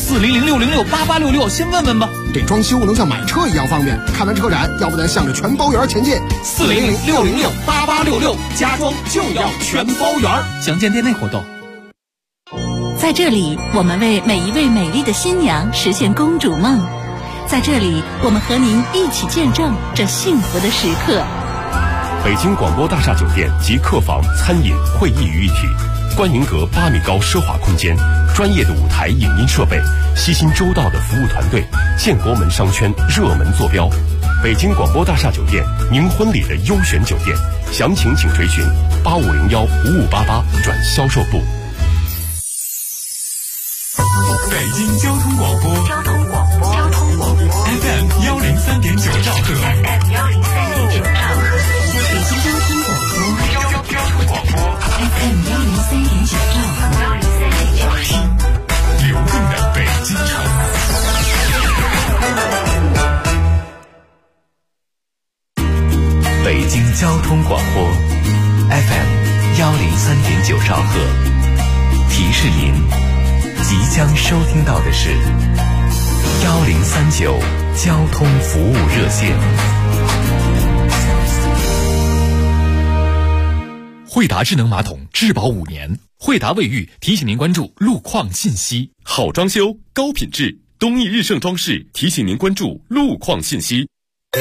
400-606-8866，先问问吧。 这装修能像买车一样方便，看完车展要不得向着全包圆前进。 400-606-8866，家装就要全包圆。详见店内活动。 在这里，我们为每一位美丽的新娘实现公主梦。在这里，我们和您一起见证这幸福的时刻。 北京广播大厦酒店集客房、餐饮、会议于一体，观云阁8米高奢华空间，专业的舞台影音设备，悉心周到的服务团队，建国门商圈热门坐标。北京广播大厦酒店，您婚礼的优选酒店，详情请垂询8501-5588转销售部。 北京交通广播FM 103.9兆赫， 北京交通广播 FM 103.9兆赫， 流动的北京城。 北京交通广播 FM 103.9兆赫，提示您即将收听到的是1039交通服务热线。 惠达智能马桶质保5年，惠达卫浴提醒您关注路况信息。 好装修，高品质，东义日盛装饰提醒您关注路况信息。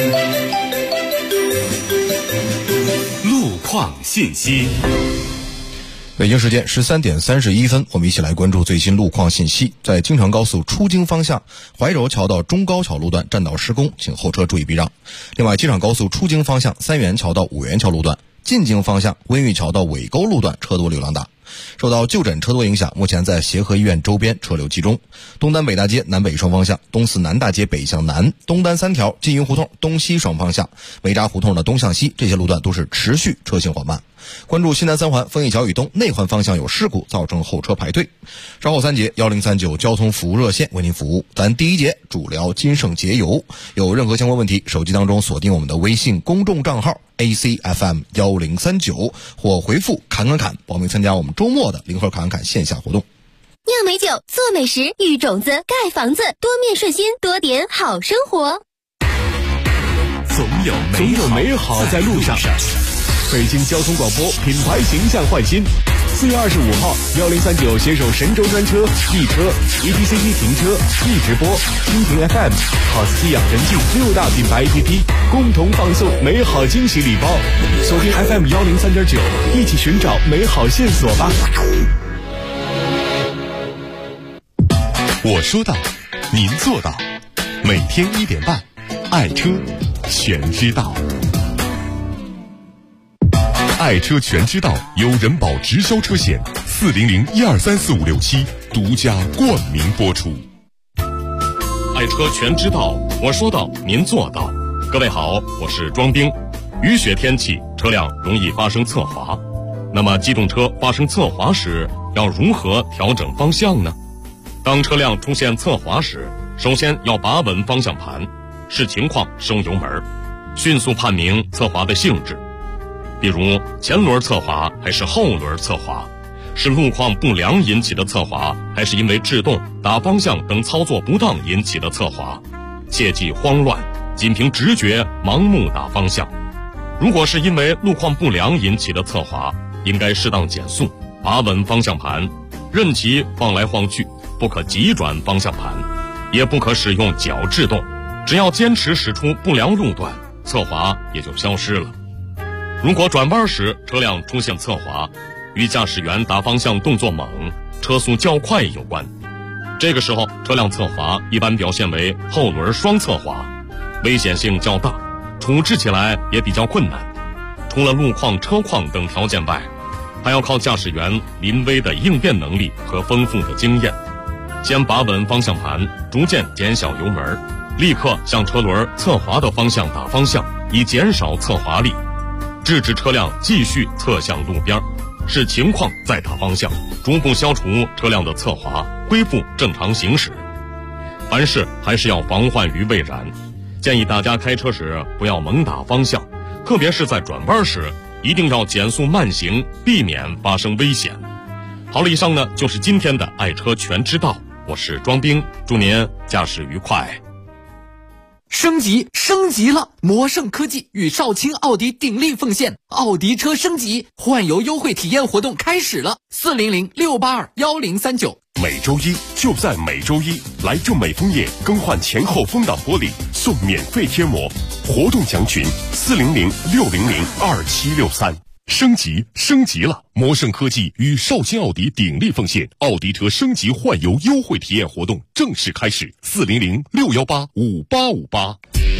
路况信息。 北京时间13点31分，我们一起来关注最新路况信息。在京承高速出京方向，怀柔桥到中高桥路段占道施工，请后车注意避让。另外，机场高速出京方向三元桥到五元桥路段，进京方向温榆桥到尾沟路段车多流量大。受到就诊车多影响，目前在协和医院周边车流集中。东单北大街南北双方向，东四南大街北向南，东单3条、金云胡同东西双方向，梅扎胡同的东向西，这些路段都是持续车行缓慢。关注西南三环丰益桥以东内环方向有事故，造成后车排队。稍后3节1039交通服务热线为您服务。咱第一节主聊金盛节油，有任何相关问题，手机当中锁定我们的微信公众账号 ACFM 1039，或回复侃侃侃报名参加我们周末的零盒侃侃线下活动。 酿美酒，做美食，育种子，盖房子，多面顺心，多点好生活。 总有美好在路上。北京交通广播品牌形象焕新。4月25号，1039携手神州专车、易车、ETCT 停车、易直播、蜻蜓 FM、好斯基养生镜6大品牌 APP 共同放送美好惊喜礼包。锁定 FM 103.9，一起寻找美好线索吧。 我说到，您做到。每天1点半，爱车全知道。爱车全知道由人保直销车险400-1234567独家冠名播出。爱车全知道，我说到您做到。各位好，我是庄兵。雨雪天气，车辆容易发生侧滑。那么机动车发生侧滑时，要如何调整方向呢？当车辆出现侧滑时，首先要把稳方向盘，视情况升油门，迅速判明侧滑的性质。比如前轮侧滑还是后轮侧滑，是路况不良引起的侧滑，还是因为制动、打方向等操作不当引起的侧滑。切忌慌乱，仅凭直觉盲目打方向。如果是因为路况不良引起的侧滑，应该适当减速，把稳方向盘，任其晃来晃去，不可急转方向盘，也不可使用脚制动。只要坚持驶出不良路段，侧滑也就消失了。如果转弯时车辆出现侧滑，与驾驶员打方向动作猛、车速较快有关。这个时候车辆侧滑一般表现为后轮双侧滑，危险性较大，处置起来也比较困难。除了路况、车况等条件外，还要靠驾驶员临危的应变能力和丰富的经验。先把稳方向盘，逐渐减小油门，立刻向车轮侧滑的方向打方向，以减少侧滑力。制止车辆继续侧向路边，视情况再打方向，逐步消除车辆的侧滑，恢复正常行驶。凡事还是要防患于未然，建议大家开车时不要猛打方向，特别是在转弯时，一定要减速慢行，避免发生危险。好了，以上呢就是今天的爱车全知道， 我是庄兵，祝您驾驶愉快。 升级了！魔盛科技与少卿奥迪鼎力奉献，奥迪车升级换油优惠体验活动开始了，400-682-1039。 每周一就在每周一，来正美枫叶更换前后风挡玻璃送免费贴膜，活动详询400-600-2763。升级了！魔盛科技与少卿奥迪鼎力奉献，奥迪车升级换油优惠体验活动正式开始，400-618-5858。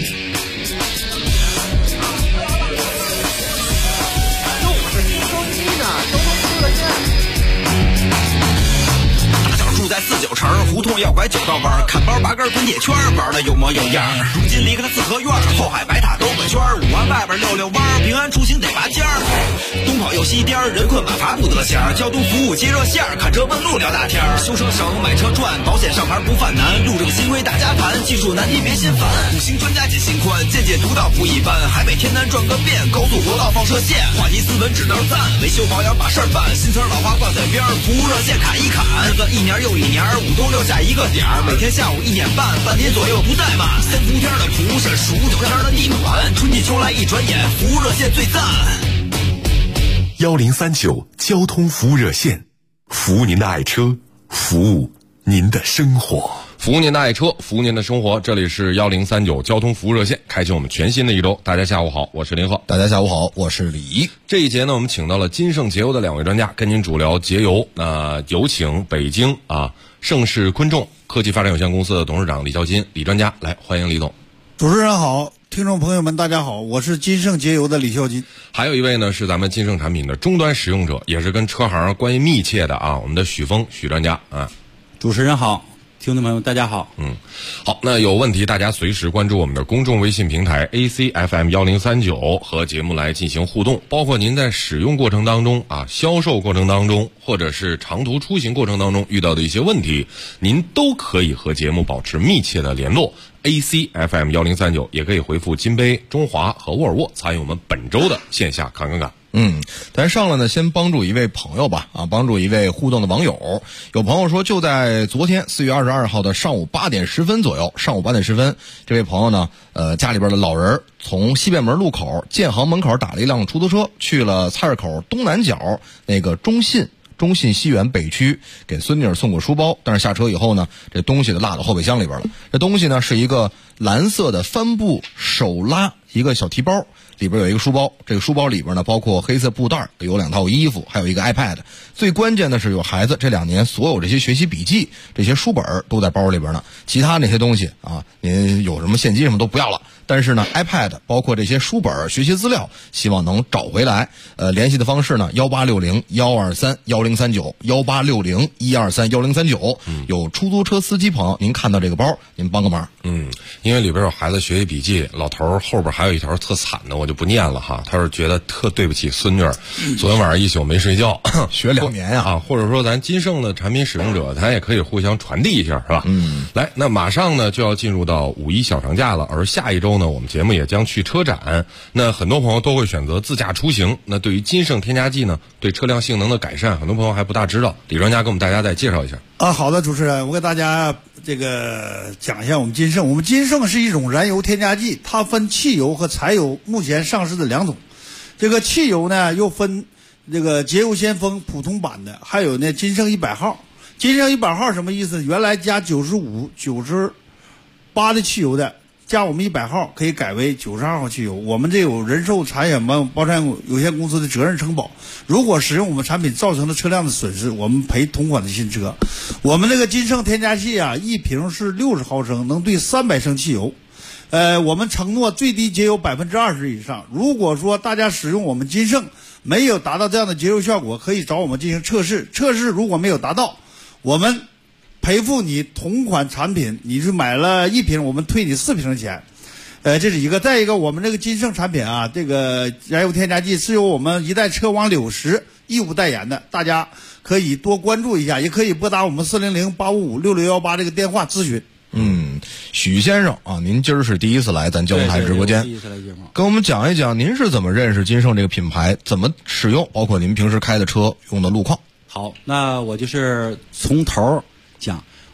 住在49城胡同要拐9道弯，看包拔根滚铁圈，玩的有模有样。如今离开了四合院，后海白塔兜个圈，5环外边溜弯，平安出行得拔尖儿。东跑又西颠，人困马乏不得闲。交通服务接热线，看车问路聊大天。修车省，买车赚，保险上牌不犯难。路政新规大家谈，技术难题别心烦。5星专家解心宽，见解独到不一般。海北天南转个遍，高速国道放射线。话题斯文指道赞，维修保养把事儿办。新词老话挂嘴边，服务热线卡一卡。日子一年又一年，5都留下一个点儿。每天下午1点半，半年左右不怠慢。3伏天的蒲是数9天的地暖，春季秋来一转眼，服务热线最赞。 1039交通服务热线，服务您的爱车，服务您的生活。服务您的爱车，服务您的生活。这里是1039交通服务热线，开启我们全新的一周。大家下午好，我是林鹤。 大家下午好，我是李怡。 这一节呢，我们请到了金盛节油的2位专家，跟您主聊节油。有请北京盛世昆仲科技发展有限公司的董事长李孝金李专家来，欢迎李总。 主持人好，听众朋友们大家好，我是金盛节油的李孝金。 还有一位呢是咱们金盛产品的终端使用者，也是跟车行关系密切的我们的许峰许专家主持人好，听众朋友大家好。 好，那有问题大家随时关注我们的公众微信平台 ACFM1039 和节目来进行互动，包括您在使用过程当中销售过程当中，或者是长途出行过程当中遇到的一些问题，您都可以和节目保持密切的联络。ACFM1039 也可以回复金杯、中华和沃尔沃参与我们本周的线下侃侃侃。 咱上来呢，先帮助一位朋友吧，帮助一位互动的网友。有朋友说，就在昨天4月22号的上午8点10分左右，这位朋友呢，家里边的老人从西便门路口建行门口打了一辆出租车，去了菜市口东南角那个中信西园北区，给孙女送过书包，但是下车以后呢，这东西就落到后备箱里边了。这东西呢是一个蓝色的帆布手拉一个小提包，里边有一个书包，这个书包里边呢包括黑色布袋，有2套衣服，还有一个 iPad。最关键的是有孩子这2年所有这些学习笔记、这些书本都在包里边呢，其他那些东西您有什么现金什么都不要了。但是呢 iPad 包括这些书本、学习资料，希望能找回来。联系的方式呢1860-123-1039 1860-123-1039。有出租车司机朋友，您看到这个包，您帮个忙。 因为里边有孩子学习笔记，老头后边还有一条特惨的，我就不念了哈。他是觉得特对不起孙女，昨天晚上一宿没睡觉， 学2年或者说咱金盛的产品使用者，咱也可以互相传递一下，是吧？来，那马上呢就要进入到5一小长假了，而下一周呢，我们节目也将去车展。那很多朋友都会选择自驾出行。那对于金盛添加剂呢，对车辆性能的改善，很多朋友还不大知道。李专家给我们大家再介绍一下。 好的，主持人，我给大家讲一下我们金盛。我们金盛是一种燃油添加剂，它分汽油和柴油，目前上市的2种。这个汽油呢又分这个节油先锋普通版的，还有呢金盛100号。金盛100号什么意思？原来加95、98的汽油的，加我们100号可以改为92号汽油。我们这有人寿产险保险有限公司的责任承保，如果使用我们产品造成了车辆的损失，我们赔同款的新车。我们这个金盛添加剂一瓶是60毫升，能兑300升汽油。我们承诺最低节油20%以上。如果说大家使用我们金盛没有达到这样的节油效果，可以找我们进行测试。测试如果没有达到，我们赔付你同款产品，你是买了1瓶，我们退你4瓶钱。这是一个。再一个，我们这个金盛产品这个燃油添加剂是由我们一代车王柳石义务代言的，大家可以多关注一下，也可以拨打我们400-855-6618这个电话咨询。 许先生您今儿是第一次来咱交通台直播间， 第一次来节目， 跟我们讲一讲您是怎么认识金盛这个品牌，怎么使用，包括您平时开的车用的路况。 好，那我就是从头讲。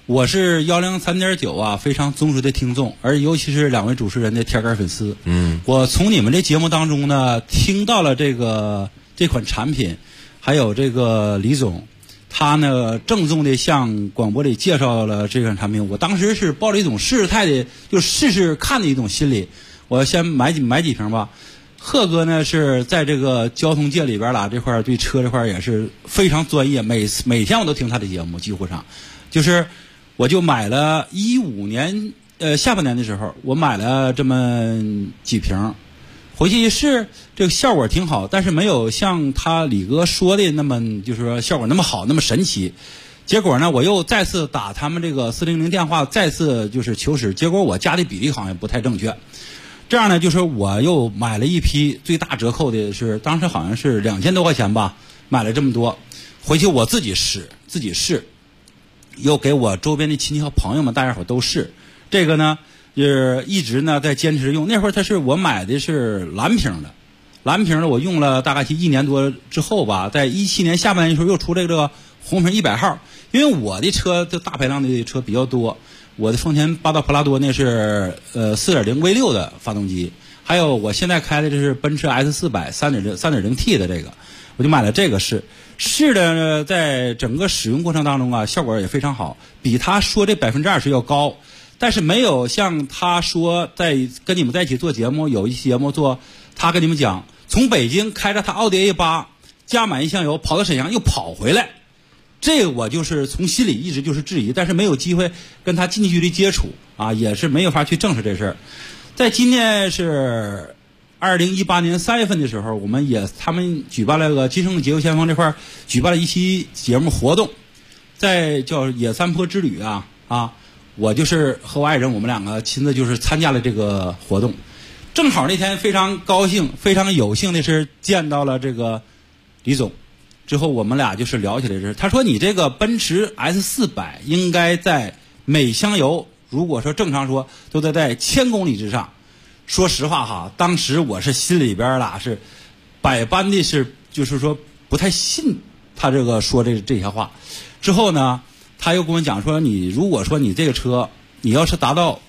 我是103.9啊，非常忠实的听众，而尤其是两位主持人的铁杆粉丝。我从你们这节目当中呢，听到了这款产品，还有这个李总，他呢郑重的向广播里介绍了这款产品。我当时是抱着一种试试态的，就试试看的一种心理，我先买几瓶吧。贺哥呢是在这个交通界里边啦，这块对车这块也是非常专业，每天我都听他的节目，几乎上，就是我就买了15年下半年的时候，我买了这么几瓶，回去一试，这个效果挺好，但是没有像他李哥说的那么就是说效果那么好，那么神奇。结果呢，我又再次打他们这个400电话，再次就是求使，结果我加的比例好像不太正确。这样呢，就是我又买了一批，最大折扣的是当时好像是2000多块钱吧，买了这么多，回去我自己试，又给我周边的亲戚和朋友们大家伙都试。这个呢，就是一直呢在坚持用。那会儿我买的是蓝瓶的，我用了大概1年多之后吧，在17年下半年的时候又出这个红瓶100号，因为我的车就大排量的车比较多。我的丰田霸道普拉多那是4.0 V6 的发动机，还有我现在开的这是奔驰 S400 3.0T 的这个，我就买了这个试的，在整个使用过程当中啊，效果也非常好，比他说这20%要高，但是没有像他说在跟你们在一起做节目，有一期节目做他跟你们讲，从北京开着他奥迪 A8 加满1箱油跑到沈阳又跑回来。这个我就是从心里一直就是质疑，但是没有机会跟他近距离接触啊，也是没有法去证实这事儿。在今年是2018年3月份的时候，他们举办了个金盛捷游先锋这块举办了一期节目活动，在叫野山坡之旅啊，我就是和我爱人我们两个亲自就是参加了这个活动，正好那天非常高兴非常有幸的是见到了这个李总。之后我们俩就是聊起来这，他说你这个奔驰 S400 应该在每箱油，如果说正常说都得在1000公里之上。说实话哈，当时我是心里边啦是百般的是就是说不太信他这个说这些话。之后呢，他又跟我讲说，你如果说你这个车你要是达到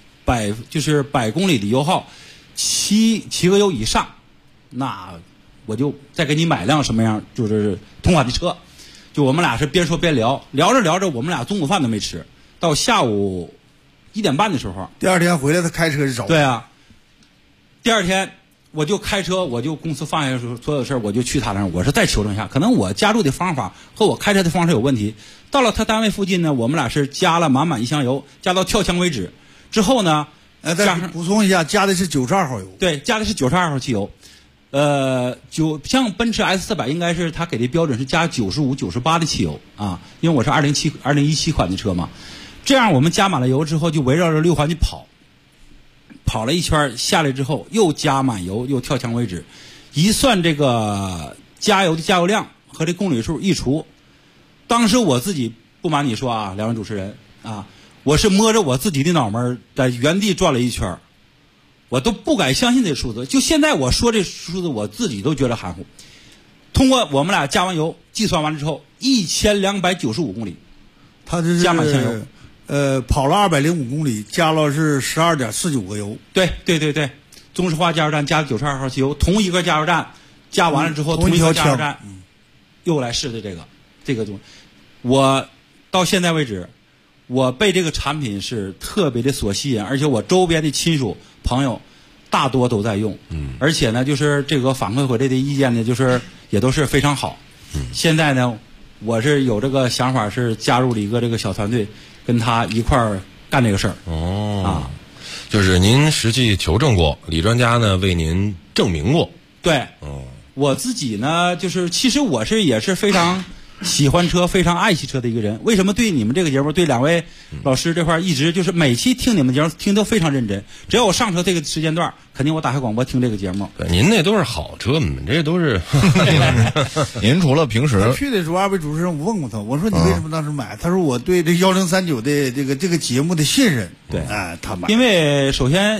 100公里的油耗7个油以上，那我就再给你买辆什么样就是同款的车。就我们俩是边说边聊着我们俩中午饭都没吃，到下午1点半的时候， 第二天回来他开车就找我。 对啊，第二天我就开车，我就公司放下所有的事儿，我就去他那儿，我是再求证一下，可能我加入的方法和我开车的方式有问题。到了他单位附近呢，我们俩是加了满1箱油，加到跳枪为止。之后呢， 再补充一下，加的是92号油。 对，加的是92号汽油。像奔驰 S400 应该是他给的标准是加95、98的汽油啊，因为我是2017款的车嘛。这样我们加满了油之后，就围绕着6环去跑了一圈，下来之后又加满油，又跳枪为止。一算这个加油的加油量和这公里数一除，当时我自己不瞒你说啊，两位主持人啊，我是摸着我自己的脑门在原地转了一圈。我都不敢相信这数字，就现在我说这数字，我自己都觉得含糊。通过我们俩加完油计算完了之后，1295公里， 他这是加满箱油， 跑了205公里，加了是12.49个油。 对，中石化加油站加92号汽油，同一个加油站加完了之后，同一个加油站又来试的这个东西。我到现在为止，我被这个产品是特别的所吸引，而且我周边的亲属朋友大多都在用，而且呢，就是这个反馈回来的意见呢，就是也都是非常好。现在呢，我是有这个想法，是加入了一个这个小团队，跟他一块儿干这个事儿。 就是您实际求证过，李专家呢为您证明过。 对，我自己呢，就是其实我也是非常喜欢车，非常爱惜车的一个人。为什么对你们这个节目，对两位老师这块一直就是每期听你们节目听都非常认真，只要我上车这个时间段，肯定我打开广播听这个节目。 对，您那都是好车，我们这都是您除了平时去的时候，二位主持人我问过他，我说你为什么当时买？他说我对这1039的这个节目的信任。 对， 他买。 因为首先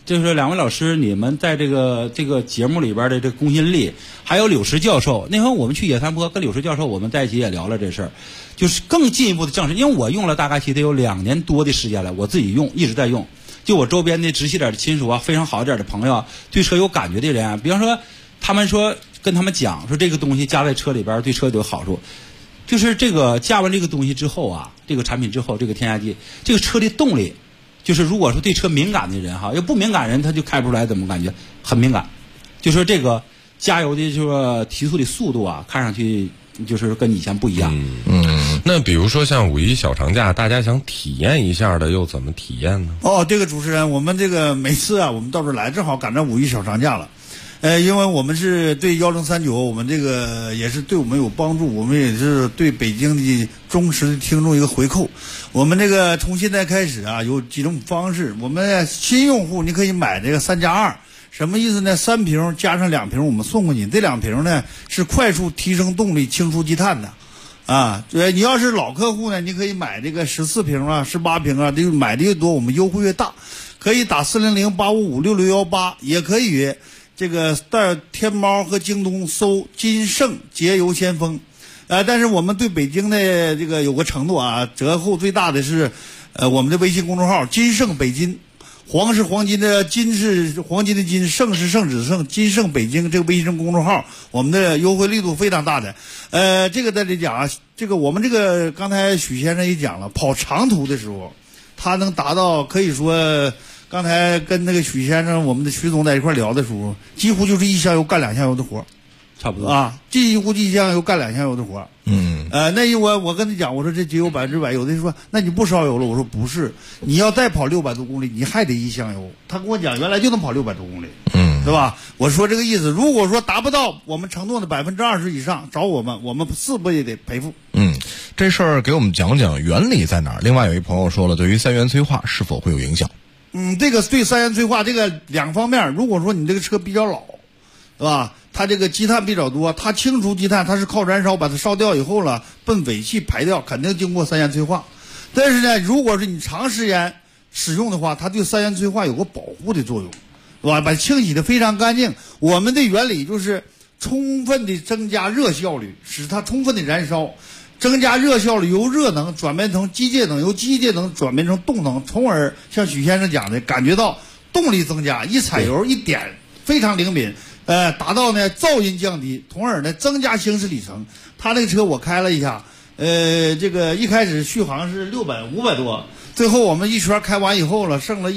就是两位老师，你们在这个节目里边的这个公信力，还有柳石教授，那回我们去野三坡跟柳石教授我们在一起也聊了这事儿，就是更进一步的证实，因为我用了大概其实得有2年多的时间了，我自己用一直在用，就我周边的直系点的亲属啊，非常好一点的朋友啊，对车有感觉的人啊，比方说他们说跟他们讲说这个东西加在车里边对车有好处，就是这个加完这个东西之后啊，这个产品之后，这个添加剂，这个车的动力。就是如果说对车敏感的人哈，要不敏感人他就开不出来，怎么感觉很敏感？就说这个加油的说提速的速度啊，看上去就是跟以前不一样。 那比如说像5·1小长假，大家想体验一下的，又怎么体验呢？ 这个主持人，我们这个每次啊，我们到这儿来正好赶上5·1小长假了。因为我们是对1039，我们这个也是对我们有帮助，我们也是对北京的忠实的听众一个回扣。我们这个从现在开始啊，有几种方式。我们新用户你可以买这个3+2，什么意思呢？3瓶加上2瓶，我们送过你。这2瓶呢是快速提升动力、清除积碳的。对，你要是老客户呢，你可以买这个14瓶啊、18瓶啊，这个买的越多，我们优惠越大。可以打400-855-6618，也可以。这个在天猫和京东搜金盛节油先锋，但是我们对北京的这个有个承诺啊，折扣最大的是，我们的微信公众号金盛北京，黄是黄金的金是黄金的金，盛是圣旨的盛，金盛北京这个微信公众号，我们的优惠力度非常大的。这个在这里讲啊，这个我们这个刚才许先生也讲了，跑长途的时候，它能达到可以说。刚才跟那个许先生，我们的许总在一块聊的时候，几乎就是1箱油干2箱油的活， 差不多啊，几乎1箱油干2箱油的活。那我跟你讲，我说这节油100%，有的人说那你不烧油了，我说不是，你要再跑600多公里，你还得1箱油。他跟我讲，原来就能跑600多公里，对吧？我说这个意思，如果说达不到我们承诺的20%以上，找我们是不是也得赔付？ 这事儿给我们讲讲原理在哪儿？另外有一朋友说了，对于3元催化是否会有影响？ 这个对3元催化这个2方面，如果说你这个车比较老，对吧？它这个积碳比较多，它清除积碳，它是靠燃烧把它烧掉以后了，奔尾气排掉，肯定经过3元催化。但是呢，如果是你长时间使用的话，它对3元催化有个保护的作用，对吧？把清洗的非常干净。我们的原理就是充分的增加热效率，使它充分的燃烧。增加热效率，由热能转变成机械能，由机械能转变成动能，从而像许先生讲的，感觉到动力增加，一踩油一点非常灵敏，达到呢噪音降低，从而呢增加行驶里程。他那个车我开了一下，这个一开始续航是500多，最后我们一圈开完以后了，剩了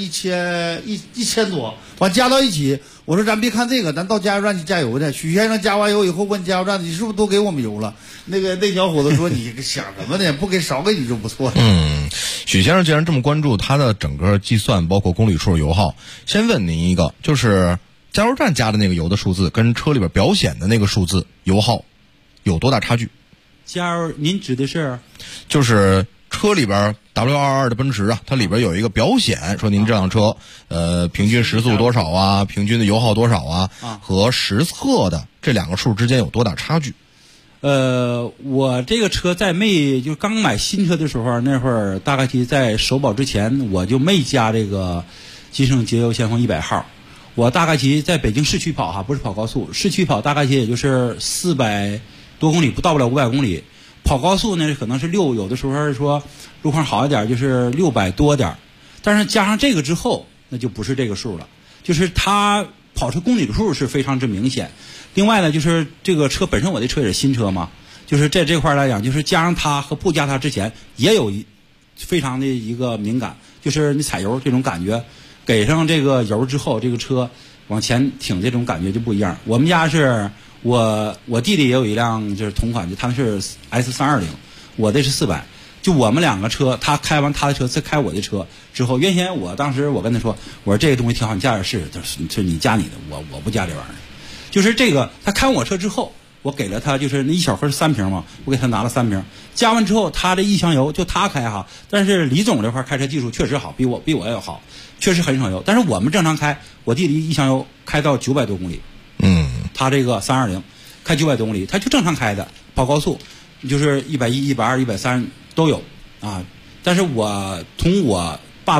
1000多，完加到一起。我说咱别看这个，咱到加油站去加油去。许先生加完油以后问加油站，你是不是都给我们油了？那小伙子说你想什么呢？不给少给你就不错了。 许先生既然这么关注他的整个计算，包括公里数、油耗，先问您一个，就是加油站加的那个油的数字跟车里边表显的那个数字油耗有多大差距？ 加油，您指的是？ 就是车里边 W22 的奔驰啊，它里边有一个表显，说您这辆车平均时速多少啊，平均的油耗多少啊，和实测的这2个数之间有多大差距？ 我这个车在就刚买新车的时候，那会儿大概其在首保之前，我就没加这个金盛节油先锋100号。我大概其在北京市区跑哈，不是跑高速，市区跑大概其也就是400多公里，不到不了500公里。跑高速呢，可能是有的时候说路况好一点，就是600多点。但是加上这个之后，那就不是这个数了，就是它跑车公里数是非常之明显。另外呢，就是这个车本身，我的车也是新车嘛，就是在这块来讲，就是加上它和不加它之前，也有非常的一个敏感，就是你踩油这种感觉，给上这个油之后，这个车往前挺这种感觉就不一样。我们家是我弟弟也有一辆就是同款的，他是 S320，我的是400。就我们2个车，他开完他的车，再开我的车之后，原先当时我跟他说，我说这个东西挺好，你加点试试。他说你加你的，我不加这玩意儿。就是这个，他开完我车之后，我给了他就是那一小盒3瓶嘛，我给他拿了3瓶，加完之后，他这1箱油就他开哈，但是李总这块开车技术确实好，比我要好，确实很省油。但是我们正常开，我弟弟1箱油开到900多公里，他这个320开900多公里，他就正常开的，跑高速就是110、120、130都有啊。但是我从我霸道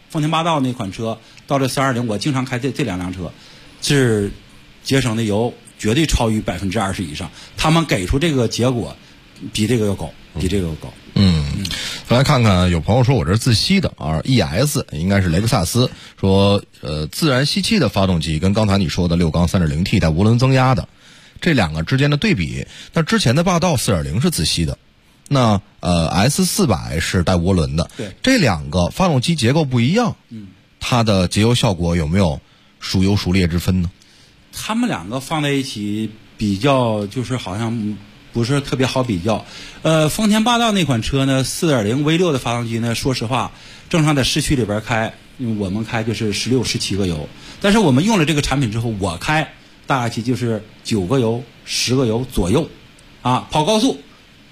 丰田霸道那款车到这420，我经常开这2辆车，是节省的油绝对超于20%以上。他们给出这个结果比这个要高，比这个要高。 再来看看，有朋友说我这是自吸的啊 ，ES 应该是雷克萨斯，说自然吸气的发动机跟刚才你说的6缸 3.0T 带涡轮增压的这两个之间的对比，那之前的霸道 4.0 是自吸的，那S400 是带涡轮的， 对， 这两个发动机结构不一样，它的节油效果有没有孰优孰劣之分呢？ 他们两个放在一起比较，就是好像不是特别好比较。丰田霸道那款车呢 4.0 V6 的发动机呢，说实话正常在市区里边开，因为我们开就是16、17个油，但是我们用了这个产品之后，我开大概其就是9个油、10个油左右啊，跑高速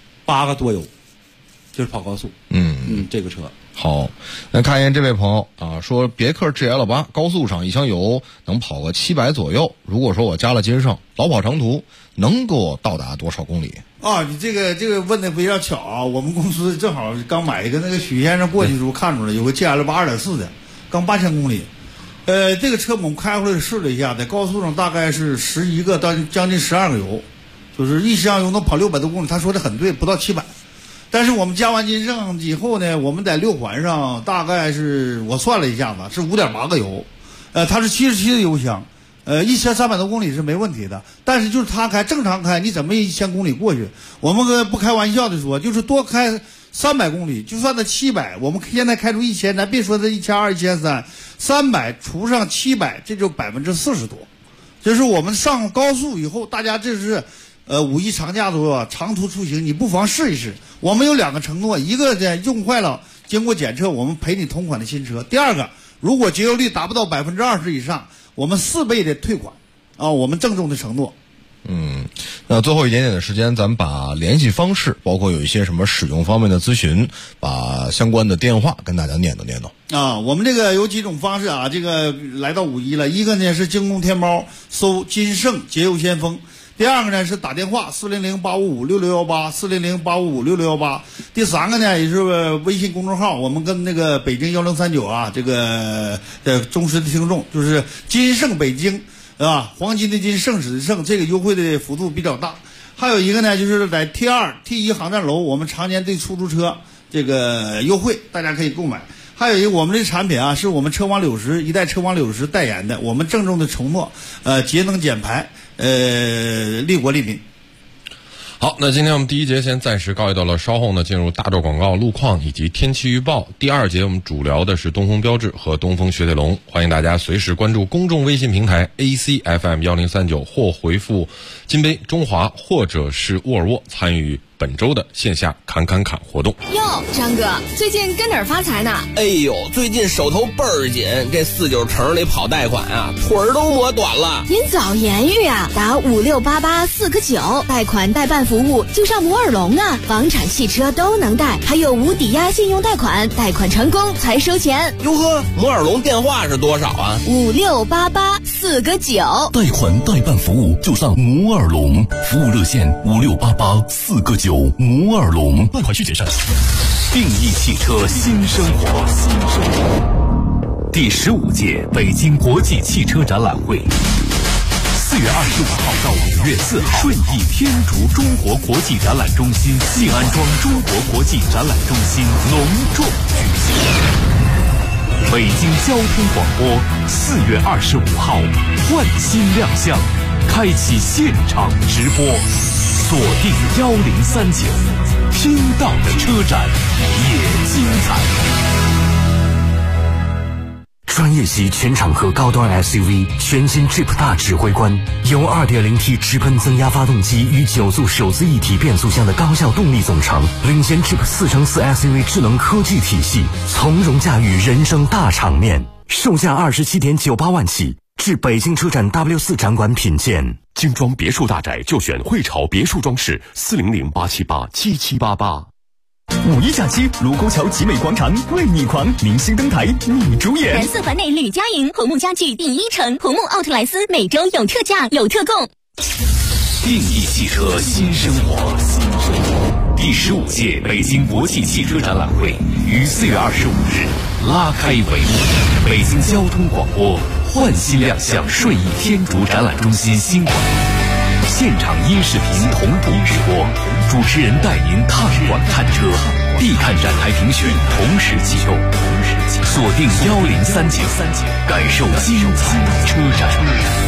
8个多油，就是跑高速。这个车好，来看一眼这位朋友啊，说别克 GL8 高速上1箱油能跑个700左右，如果说我加了金盛，老跑长途能给我到达多少公里？ 啊，你这个问的非常巧啊！我们公司正好刚买一个，那个许先生过去的时候看出来有个 GL8 2.4的，刚8000公里。这个车我们开回来试了一下，在高速上大概是11个到将近12个油，就是1箱油能跑600多公里。他说的很对，不到700。但是我们加完金盛以后呢，我们在6环上大概是我算了一下子是5.8个油，它是77的油箱，1300多公里是没问题的。但是就是他正常开，你怎么1000公里过去？我们不开玩笑的说，就是多开300公里，就算它700，我们现在开出1000，咱别说它1200、1300，300除上700，这就40%多。就是我们上高速以后，大家这是。5一长假左右长途出行，你不妨试一试。我们有2个承诺，一个呢用坏了，经过检测，我们赔你同款的新车；第二个，如果节油率达不到20%以上，我们4倍的退款，啊，我们郑重的承诺。 那最后一点点的时间，咱们把联系方式，包括有一些什么使用方面的咨询，把相关的电话跟大家念叨。 啊，我们这个有几种方式啊，这个来到5一了，一个呢是京东天猫搜金盛节油先锋。第二个呢是打电话400-855-6618 400-855-6618。第三个呢也是微信公众号，我们跟那个北京1039啊，这个忠实的听众，就是金盛北京，对吧？黄金的金，盛世的盛，这个优惠的幅度比较大。还有一个呢就是在 T2、T1 航站楼，我们常年对出租车这个优惠，大家可以购买。还有一个我们这产品啊，是我们车王60一代车王60代言的，我们郑重的承诺，节能减排，利国利民。 好，那今天我们第一节先暂时告一段落，稍后呢进入大众广告、路况以及天气预报。第二节我们主聊的是东风标致和东风雪铁龙，欢迎大家随时关注公众微信平台 ACFM 1039，或回复金杯、中华或者是沃尔沃参与本周的线下侃活动。 哟，张哥，最近跟哪儿发财呢？ 哎呦，最近手头倍儿紧，这49城里跑贷款啊，腿儿都磨短了。 您早言语啊，打5688-4个9，贷款代办服务就上摩尔龙啊，房产、汽车都能贷，还有无抵押信用贷款，贷款成功才收钱。 哟呵，摩尔龙电话是多少啊 ？5688-4个9， 贷款代办服务就上摩尔龙，服务热线5688-4个9。摩尔龙， 贷款需谨慎。 定义汽车新生活，第15届北京国际汽车展览会，4月25号到5月4号，顺义天竺中国国际展览中心信安庄中国国际展览中心隆重举行。北京交通广播4月25号换新亮相，开启现场直播。锁定1039，听到的车展也精彩。专业级全场合高端 SUV 全新 Jeep 大指挥官，由 2.0T 直喷增压发动机与9速手自一体变速箱的高效动力总成，领先 Jeep 4×4 SUV 智能科技体系，从容驾驭人生大场面。售价27.98万起，至北京车展 W4 展馆品鉴。 精装别墅大宅就选汇潮别墅装饰，400-878-7788。 5一假期，卢沟桥集美广场为你狂，明星登台你主演。 然4环内吕佳莹、红木家具第一城、红木奥特莱斯每周有特价有特供。 定义汽车新生活，第15届北京国际汽车展览会于4月25日拉开帷幕。北京交通广播焕新亮相顺义天竺展览中心新馆，现场音视频同步直播，主持人带您踏馆看车，必看展台评选同时启动，锁定1039，感受精彩车展。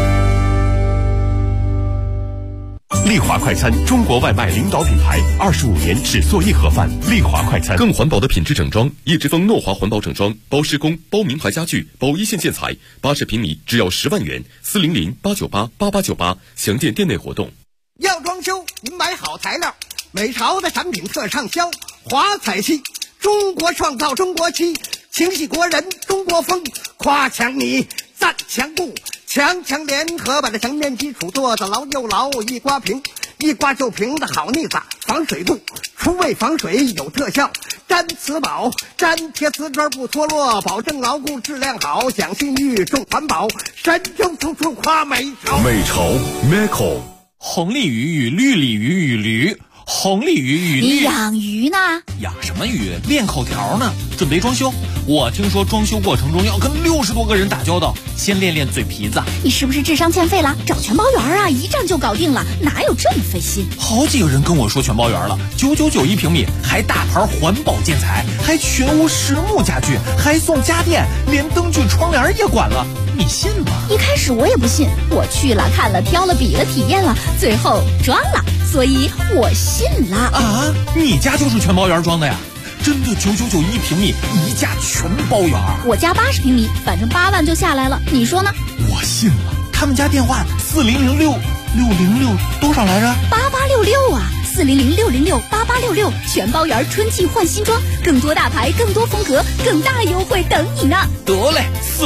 丽华快餐，中国外卖领导品牌，25年只做一盒饭。丽华快餐，更环保的品质整装，叶之峰诺华环保整装，包施工，包名牌家具，包一线建材，80平米只要10万元，400-898-8898，详见店内活动。 要装修，您买好材料，美潮的产品特畅销，华彩漆，中国创造中国漆，情系国人中国风，夸墙你，赞墙布。强联合把这墙面基础做得牢又牢，一刮平，一刮就平的好腻子，防水度，除味防水有特效，粘瓷宝，粘贴瓷砖不脱落，保证牢固质量好，讲信誉重环保，神州处处夸美潮。 美潮 Meco， 红鲤鱼与绿鲤鱼与驴，红鲤鱼与绿。 你养鱼呢？ 养什么鱼？练口条呢。准备装修。我听说装修过程中要跟60多个人打交道，先练练嘴皮子。 你是不是智商欠费了？找全包园啊，一站就搞定了，哪有这么费心？ 好几个人跟我说全包园了，999一平米，还大牌环保建材，还全屋实木家具，还送家电，连灯具窗帘也管了，你信吗？ 一开始我也不信，我去了看了挑了比了体验了，最后装了，所以我信了。 啊，你家就是全包园装的呀？真的999一平米，一价全包园。 我家80平米，反正8万就下来了，你说呢？ 我信了。他们家电话4006多少来着 ？8866啊，400-606-8866，全包园春季换新装，更多大牌，更多风格，更大优惠等你呢。 得嘞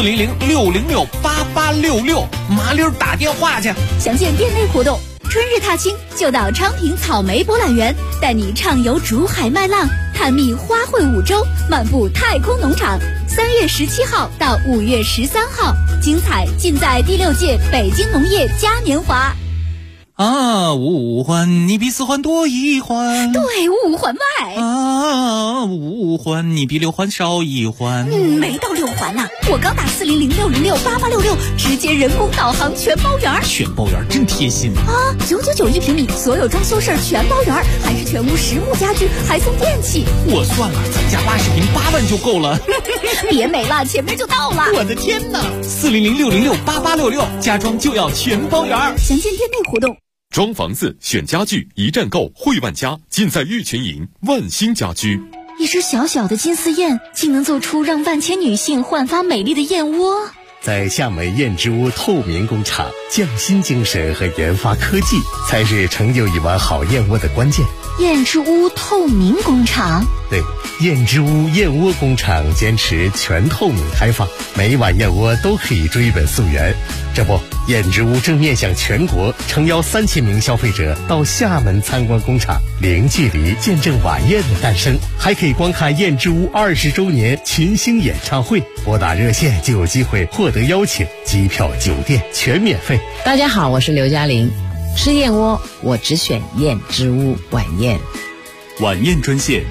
，400-606-8866，麻溜打电话去。 详见店内活动。春日踏青就到昌平草莓博览园，带你畅游竹海麦浪，探秘花卉五洲，漫步太空农场。3月17号到5月13号，精彩尽在第6届北京农业嘉年华。 啊，五环你比4环多1环， 对，5环外啊，5环你比6环少1环。 没到6环呢，我刚打400-606-8866，直接人工导航全包园。 全包园真贴心啊！999一平米，所有装修事儿全包园，还是全屋实木家具，还送电器。 我算了，咱家80平8万就够了。 别美了，前面就到了。 我的天哪！400-606-8866，家装就要全包园。 详见店内活动。 装房子选家具一站购，汇万家，尽在玉泉营万兴家居。 一只小小的金丝燕，竟能做出让万千女性焕发美丽的燕窝。 在厦门燕之屋透明工厂，匠心精神和研发科技才是成就一碗好燕窝的关键。 燕之屋透明工厂， 对，燕之屋燕窝工厂坚持全透明开放，每碗燕窝都可以追本溯源。这不，燕之屋正面向全国，诚邀3000名消费者到厦门参观工厂，零距离见证晚宴的诞生，还可以观看燕之屋20周年群星演唱会。拨打热线就有机会获得邀请，机票、酒店全免费。 大家好，我是刘嘉玲。吃燕窝，我只选燕之屋晚宴。 晚宴专线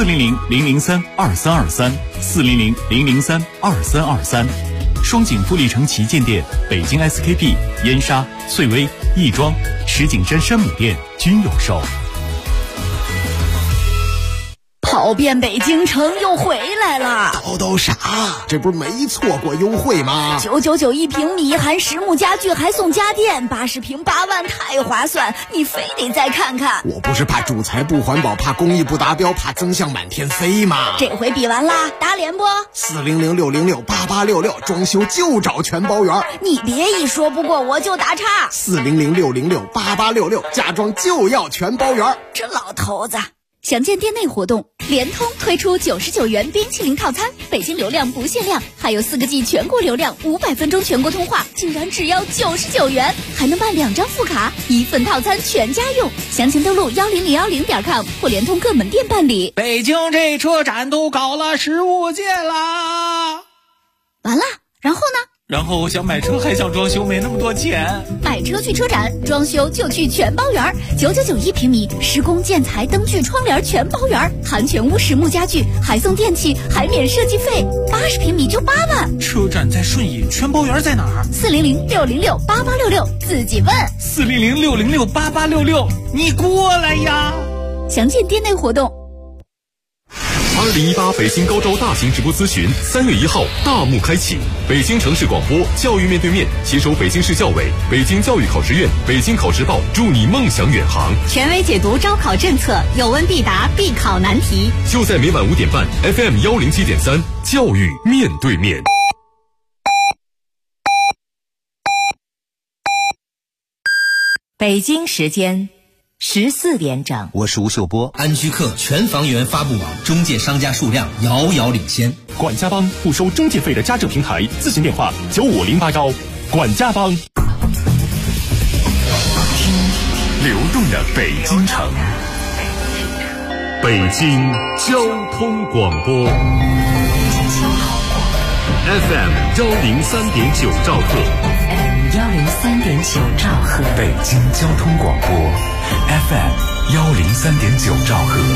400-003-2323，400-003-2323。双井富力城旗舰店、北京 SKP、燕莎、翠微、亦庄、石景山山姆店均有售。 跑遍北京城又回来了， 叨啥？这不是没错过优惠吗 ？999一平米，含实木家具，还送家电，80平8万，太划算！你非得再看看。 我不是怕主材不环保，怕工艺不达标，怕增项满天飞吗？ 这回比完啦，打脸不 ？400-606-8866，装修就找全包园。 你别一说不过我就打岔。 400-606-8866，家装就要全包园。 这老头子。详见店内活动，联通推出99元冰淇淋套餐，北京流量不限量，还有4个G 全国流量，500分钟全国通话，竟然只要99元，还能办2张副卡，1份套餐全家用。详情登录10010.com 或联通各门店办理。 北京这车展都搞了15届啦， 完了，然后呢？ 然后我想买车还想装修，没那么多钱。 买车去车展，装修就去全包园，9991平米，施工建材灯具窗帘全包园，含全屋实木家具，还送电器，还免设计费，80平米就8万。 车展在顺义，全包园在哪儿 ？400-606-8866，自己问。 400-606-8866，你过来呀！ 详见店内活动。 2018北京高招大型直播咨询3月1号大幕开启，北京城市广播教育面对面携手北京市教委、北京教育考试院、北京考试报，助你梦想远航。 权威解读招考政策，有问必答，必考难题。 就在每晚5点半 FM 107.3，教育面对面。 北京时间14点整， 我是吴秀波。安居客全房源发布网，中介商家数量遥遥领先。 管家帮不收中介费的家政平台，咨询电话95081。管家帮。听流动的北京城，北京交通广播 FM 103.9兆赫。 103.9兆赫， 北京交通广播 FM 103.9兆赫。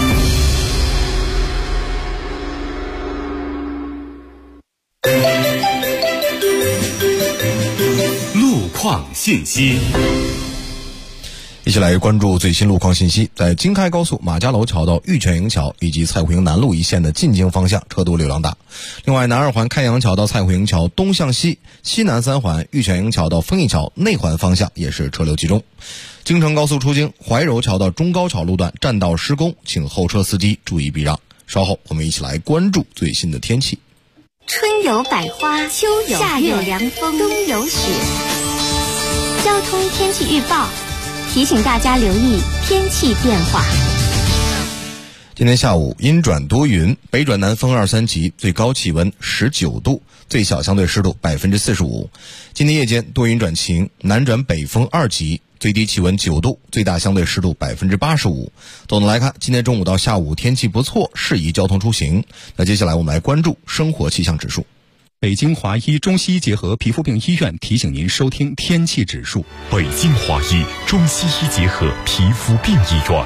路况信息。 一起来关注最新路况信息。在京开高速马家楼桥到玉泉营桥以及蔡胡营南路一线的进京方向车多流量大。另外，南二环开阳桥到蔡胡营桥东向西、西南三环玉泉营桥到丰益桥内环方向也是车流集中。京承高速出京怀柔桥到中高桥路段占道施工，请后车司机注意避让。稍后我们一起来关注最新的天气。 春有百花，秋有夏有凉风，冬有雪。交通天气预报提醒大家留意天气变化。 今天下午阴转多云，北转南风2、3级，最高气温19度，最小相对湿度45%。今天夜间多云转晴，南转北风2级，最低气温9度，最大相对湿度85%。总的来看，今天中午到下午天气不错，适宜交通出行。那接下来我们来关注生活气象指数。 北京华医中西医结合皮肤病医院提醒您收听天气指数。 北京华医中西医结合皮肤病医院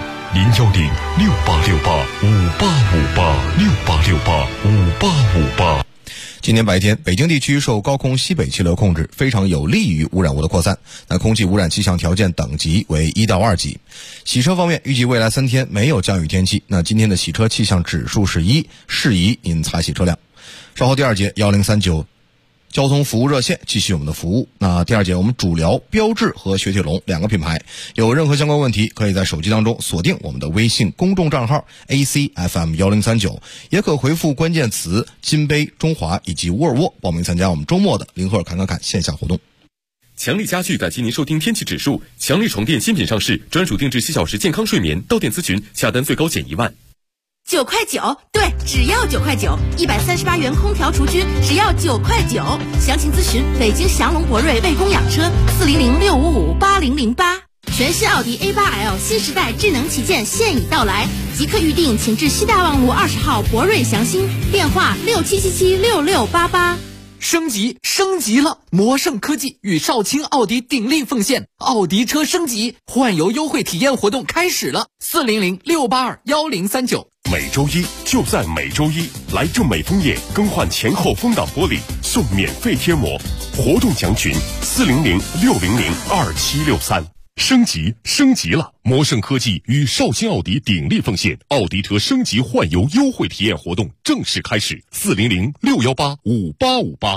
，010-6868-5858，6868-5858。 今天白天，北京地区受高空西北气流控制，非常有利于污染物的扩散。那空气污染气象条件等级为1到2级。洗车方面，预计未来3天没有降雨天气。那今天的洗车气象指数是1，适宜您擦洗车辆。稍后第2节1039交通服务热线继续我们的服务。那第2节我们主聊标致和雪铁龙2个品牌，有任何相关问题可以在手机当中锁定我们的微信公众账号 ACFM1039，也可回复关键词金杯、中华以及沃尔沃报名参加我们周末的零赫侃侃侃线下活动。 强力家具感谢您收听天气指数。强力床垫新品上市，专属定制7小时健康睡眠，到店咨询下单最高减1万。 9块9，对，只要9块9，138元空调除菌，只要9块9。详情咨询北京祥龙博瑞魏公养车400-655-8008。全新奥迪 A8L 新时代智能旗舰现已到来，即刻预定，请至西大望路20号博瑞祥兴，电话67776688。 升级了！魔盛科技与少卿奥迪鼎力奉献，奥迪车升级换油优惠体验活动开始了，400-682-1039。 每周一就在每周一，来正美枫叶更换前后风挡玻璃送免费贴膜，活动详询400-600-2763。升级了！魔盛科技与少卿奥迪鼎力奉献，奥迪车升级换油优惠体验活动正式开始，400-618-5858。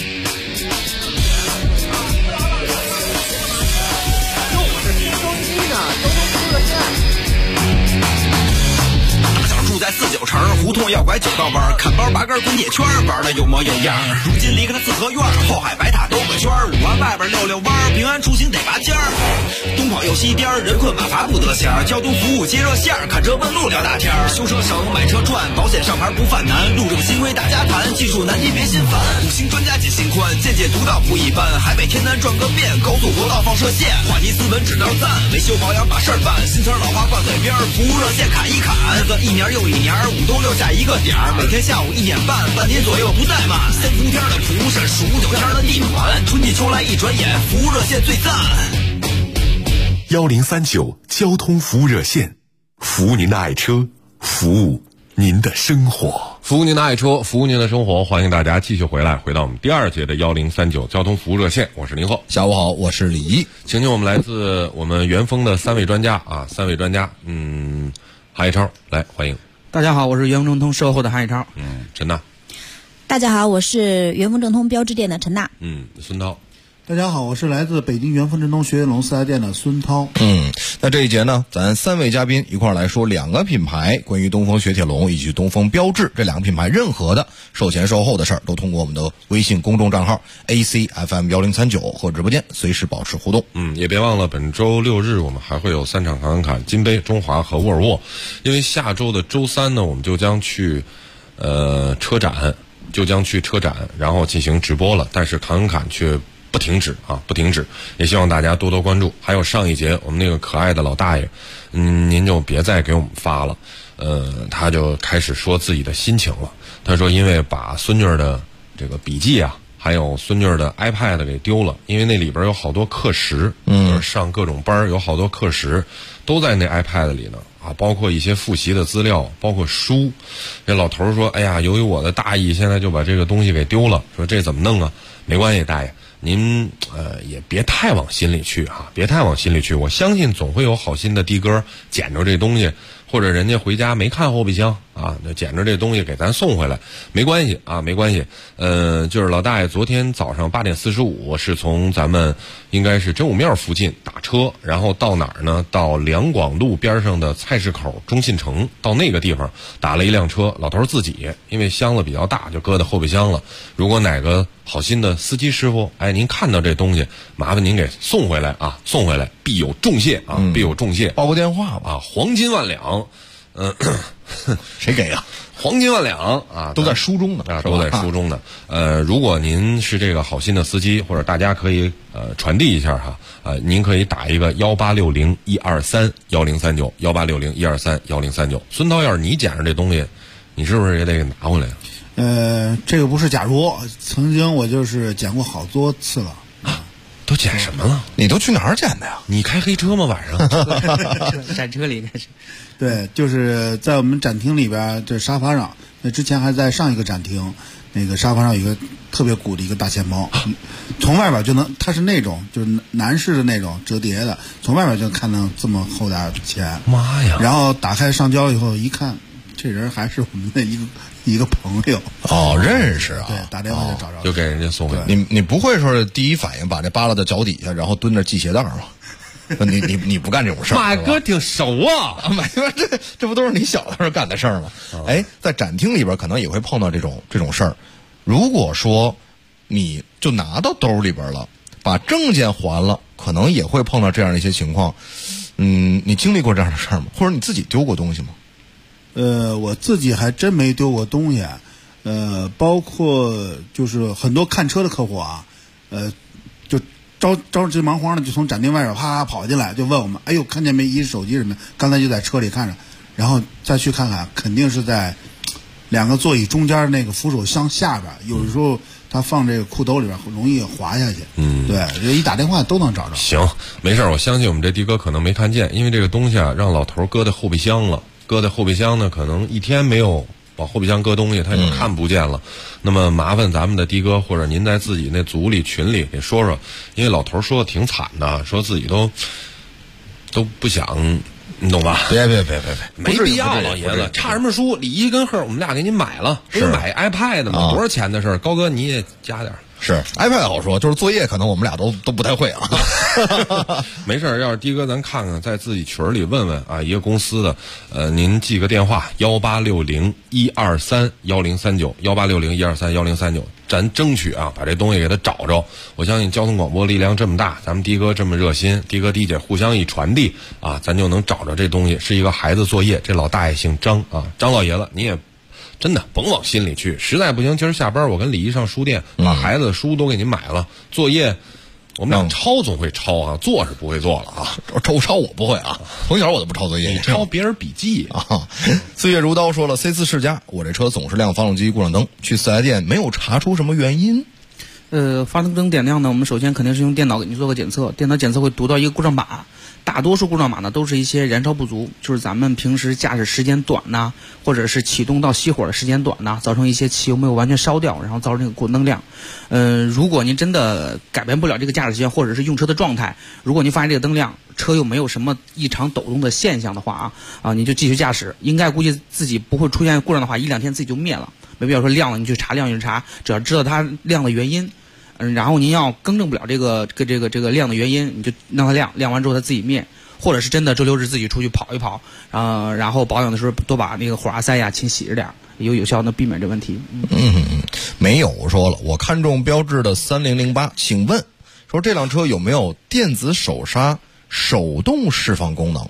住在49城，胡同要拐9道弯，看包拔根滚铁圈，玩的有模有样。如今离开了四合院，后海白塔兜个圈，5环外边溜弯，平安出行得拔尖儿。东跑右西颠，人困马乏不得闲，交通服务接热线，看车问路聊大天。修车省，买车赚，保险上牌不犯难，路政新规大家谈，技术难题别心烦。5星专家解心宽，见解独到不一般，海北天南转个遍，高速国道放射线，话题斯文只要赞，维修保养把事儿办，新车老化挂嘴边，服务热线砍一砍，日子一年又一年，5都6 下一个点儿，每天下午1点半，半年左右不怠慢。三伏天的蒲扇，数9天的地暖，春季秋来一转眼，服务热线最赞。 1039交通服务热线，服务您的爱车，服务您的生活， 服务您的爱车，服务您的生活。欢迎大家继续回到我们第2节的1039交通服务热线，我是林鹤。 下午好，我是李一。 请我们来自我们元丰的3位专家啊，3位专家，韩一超来欢迎。 大家好，我是元丰正通售后的韩一超。 陈娜。 大家好，我是元丰正通标致店的陈娜。 孙涛。 大家好，我是来自北京元丰正通雪铁龙4S店的孙涛。 那这一节呢，咱3位嘉宾一块来说2个品牌关于东风雪铁龙以及东风标致这2个品牌任何的售前售后的事儿，都通过我们的微信公众账号 ACFM1039 和直播间随时保持互动。 也别忘了本周6日我们还会有3场侃侃侃，金杯、中华和沃尔沃。因为下周的周3呢，我们就将去车展，然后进行直播了，但是侃侃侃却不停止，也希望大家多多关注。还有上一节我们那个可爱的老大爷，您就别再给我们发了，他就开始说自己的心情了。他说因为把孙女的这个笔记啊，还有孙女的 iPad 给丢了，因为那里边有好多课时，上各种班有好多课时都在那 iPad 里呢啊，包括一些复习的资料，包括书。这老头说，哎呀，由于我的大意，现在就把这个东西给丢了，说这怎么弄啊？没关系，大爷，您也别太往心里去啊，别太往心里去。我相信总会有好心的的哥捡着这东西，或者人家回家没看后备箱啊，就捡着这东西给咱送回来，没关系啊，没关系。就是老大爷昨天早上8点45是从咱们应该是真武庙附近打车，然后到哪儿呢？到两广路边上的菜市口中信城，到那个地方打了一辆车，老头自己因为箱子比较大，就搁在后备箱了。如果哪个好心的司机师傅，哎，您看到这东西，麻烦您给送回来啊，送回来必有重谢啊，必有重谢。 报个电话吧， 黄金万两， 谁给啊？ 黄金万两啊， 都在书中呢啊，都在书中呢。如果您是这个好心的司机，或者大家可以传递一下哈，您可以打一个1860-123-1039，1860-123-1039。孙涛，要是你捡着这东西，你是不是也得给拿回来呀？ 这个不是假如，曾经我就是捡过好多次了。 都捡什么了？ 你都去哪儿捡的呀？ 你开黑车吗？晚上？ 展车里开始。 对，就是在我们展厅里边，这沙发上。那之前还在上一个展厅，那个沙发上有一个特别鼓的一个大钱包，从外边就能，它是那种就是男士的那种折叠的，从外边就看到这么厚大的钱。 妈呀！ 然后打开上交以后一看，这人还是我们的一个朋友。 认识啊。 对，打电话就找着， 就给人家送回来。 你不会说第一反应把这扒拉到脚底下，然后蹲着系鞋带吗？你不干这种事儿？ 马哥挺熟啊， 这不都是你小的时候干的事儿吗？在展厅里边可能也会碰到这种事儿。如果说你就拿到兜里边了，把证件还了，可能也会碰到这样的一些情况。你经历过这样的事儿吗？或者你自己丢过东西吗？ 我自己还真没丢过东西。包括就是很多看车的客户啊，就着急忙慌的就从展厅外边啪跑进来，就问我们，哎呦，看见没？一手机什么？刚才就在车里看着，然后再去看看，肯定是在2个座椅中间那个扶手箱下边，有的时候他放这个裤兜里边容易滑下去。对，一打电话都能找着。 行，没事，我相信我们这的哥可能没看见，因为这个东西啊，让老头搁在后备箱了，搁在后备箱呢，可能一天没有往后备箱搁东西，他也看不见了。那么麻烦咱们的的哥或者您在自己那组里群里给说说，因为老头说的挺惨的，说自己都不想，你懂吧？ 别， 没必要，老爷子差什么书？李一跟贺我们俩给您买了，不是买 iPad 吗？多少钱的事儿？高哥你也加点。 是 iPad 好说，就是作业可能我们俩都不太会啊。 没事，要是的哥咱看看，在自己群里问问啊，一个公司的，您记个电话1860-123-1039，1860-123-1039，咱争取啊把这东西给他找着。我相信交通广播力量这么大，咱们的哥这么热心，的哥的姐互相一传递啊，咱就能找着这东西。是一个孩子作业，这老大爷姓张啊，张老爷子你也真的甭往心里去，实在不行今儿下班我跟李一上书店把孩子的书都给您买了，作业我们俩抄总会抄啊，做是不会做了啊。 抄我不会啊，从小我就不抄作业。 你抄别人笔记啊。四月如刀说了 ，C4 世家，我这车总是亮发动机故障灯，去4S店没有查出什么原因。 发动灯点亮呢，我们首先肯定是用电脑给你做个检测，电脑检测会读到一个故障码，大多数故障码呢都是一些燃烧不足，就是咱们平时驾驶时间短呐，或者是启动到熄火的时间短呐，造成一些汽油没有完全烧掉，然后造成这个过灯亮。如果您真的改变不了这个驾驶习惯或者是用车的状态，如果您发现这个灯亮，车又没有什么异常抖动的现象的话你就继续驾驶，应该估计自己不会出现故障的话，1-2天自己就灭了，没必要说亮了你去查，亮就查，只要知道它亮的原因。然后您要更正不了这个亮的原因，你就让它亮，亮完之后它自己灭，或者是真的周六日自己出去跑一跑，然后保养的时候多把那个火花塞呀勤洗着点，有效的避免这问题。 没有，我说了，我看中标致的3008，请问说这辆车有没有电子手刹手动释放功能？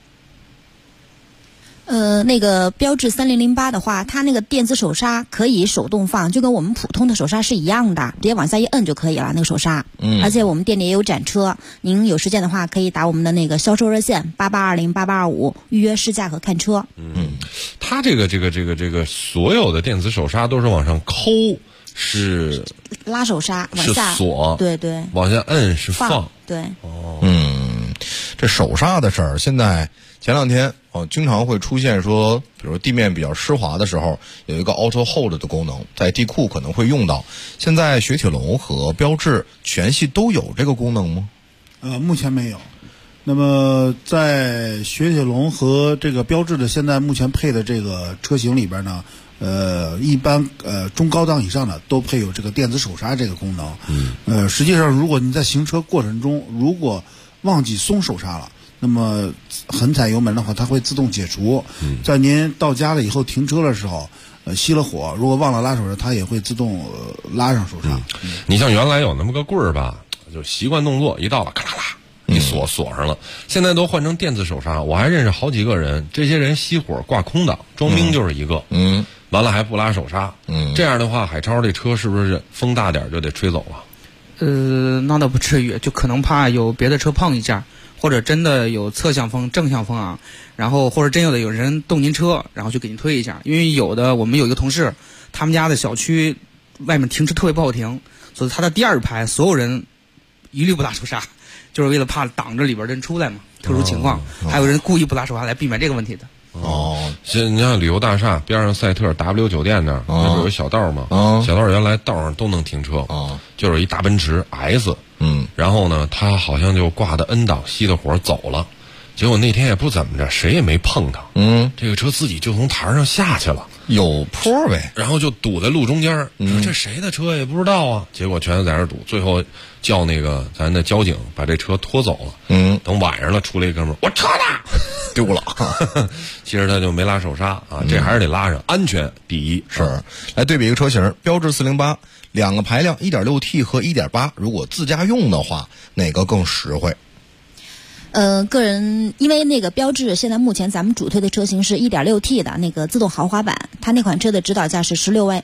那个标致3008的话，它那个电子手刹可以手动放，就跟我们普通的手刹是一样的，直接往下一摁就可以了，那个手刹。而且我们店里也有展车，您有时间的话可以打我们的那个销售热线88208825预约试驾和看车。 它这个所有的电子手刹都是往上抠，是拉手刹往下是锁， 对对， 往下摁是放， 对。 这手刹的事儿，现在前2天经常会出现说，比如地面比较湿滑的时候，有一个 Auto Hold 的功能，在地库可能会用到。现在雪铁龙和标致全系都有这个功能吗？ 目前没有。那么在雪铁龙和这个标致的现在目前配的这个车型里边呢，一般中高档以上的都配有这个电子手刹这个功能。实际上如果你在行车过程中如果忘记松手刹了，那么狠踩油门的话，它会自动解除。在您到家了以后停车的时候，熄了火，如果忘了拉手刹，它也会自动拉上手刹。 你像原来有那么个棍儿吧，就习惯动作，一到了咔啦啦一锁上了。现在都换成电子手刹，我还认识好几个人，这些人熄火挂空挡，装兵就是一个。完了还不拉手刹。这样的话，海超这车是不是风大点就得吹走了？ 那倒不至于，就可能怕有别的车碰一下，或者真的有侧向风、正向风啊，然后或者真有人动您车，然后就给您推一下。因为我们有一个同事，他们家的小区外面停车特别不好停，所以他的第2排所有人一律不拉手刹，就是为了怕挡着里边人出来嘛，特殊情况。还有人故意不拉手刹来避免这个问题的。 你像旅游大厦边上赛特 W 酒店那儿，那不有小道吗？小道原来道上都能停车，就是一大奔驰 S，然后呢，他好像就挂的 N 档熄的火走了，结果那天也不怎么着，谁也没碰他，这个车自己就从台上下去了， 有坡呗， 然后就堵在路中间，说这谁的车也不知道啊，结果全都在那堵，最后叫那个咱的交警把这车拖走了，等晚上了出来一哥们儿，我车呢？ 丢了， 其实他就没拉手刹啊，这还是得拉上，安全第一。 是，来对比一个车型，标致408，两个排量 1.6T 和 1.8，如果自家用的话，哪个更实惠？ 个人因为那个标致现在目前咱们主推的车型是 1.6T 的那个自动豪华版，它那款车的指导价是16万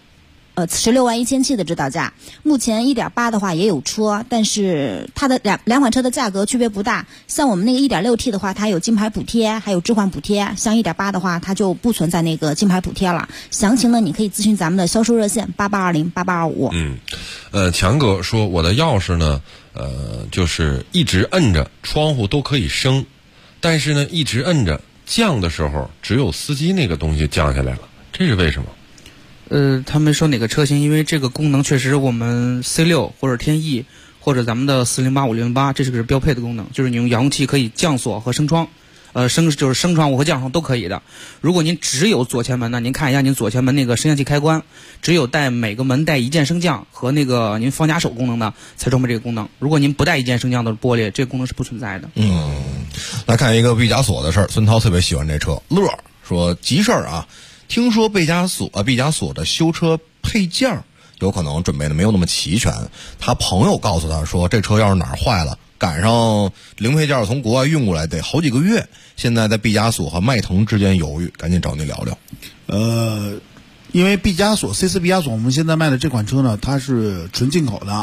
1,700的指导价。目前 1.8 的话也有车，但是它的两款车的价格区别不大。像我们那个 1.6T 的话，它有金牌补贴，还有置换补贴。像 1.8 的话，它就不存在那个金牌补贴了。详情呢，你可以咨询咱们的销售热线88208825。 强哥说我的钥匙呢，就是一直摁着，窗户都可以升，但是呢，一直摁着降的时候，只有司机那个东西降下来了，这是为什么？ 他们说哪个车型，因为这个功能确实我们 C6 或者天翼或者咱们的408、508，这是个标配的功能，就是你用遥控器可以降锁和升窗，就是升窗户和降窗都可以的。如果您只有左前门呢，您看一下您左前门那个升降器开关，只有带每个门带一键升降和那个您放夹手功能的才装配这个功能。如果您不带一键升降的玻璃，这个功能是不存在的。 来看一个毕加索的事儿，孙涛特别喜欢这车，乐说急事儿啊。听说毕加索的修车配件有可能准备的没有那么齐全，他朋友告诉他说这车要是哪儿坏了，赶上零配件从国外运过来得好几个月，现在在毕加索和迈腾之间犹豫，赶紧找你聊聊。 因为毕加索 C4 毕加索我们现在卖的这款车呢，它是纯进口的，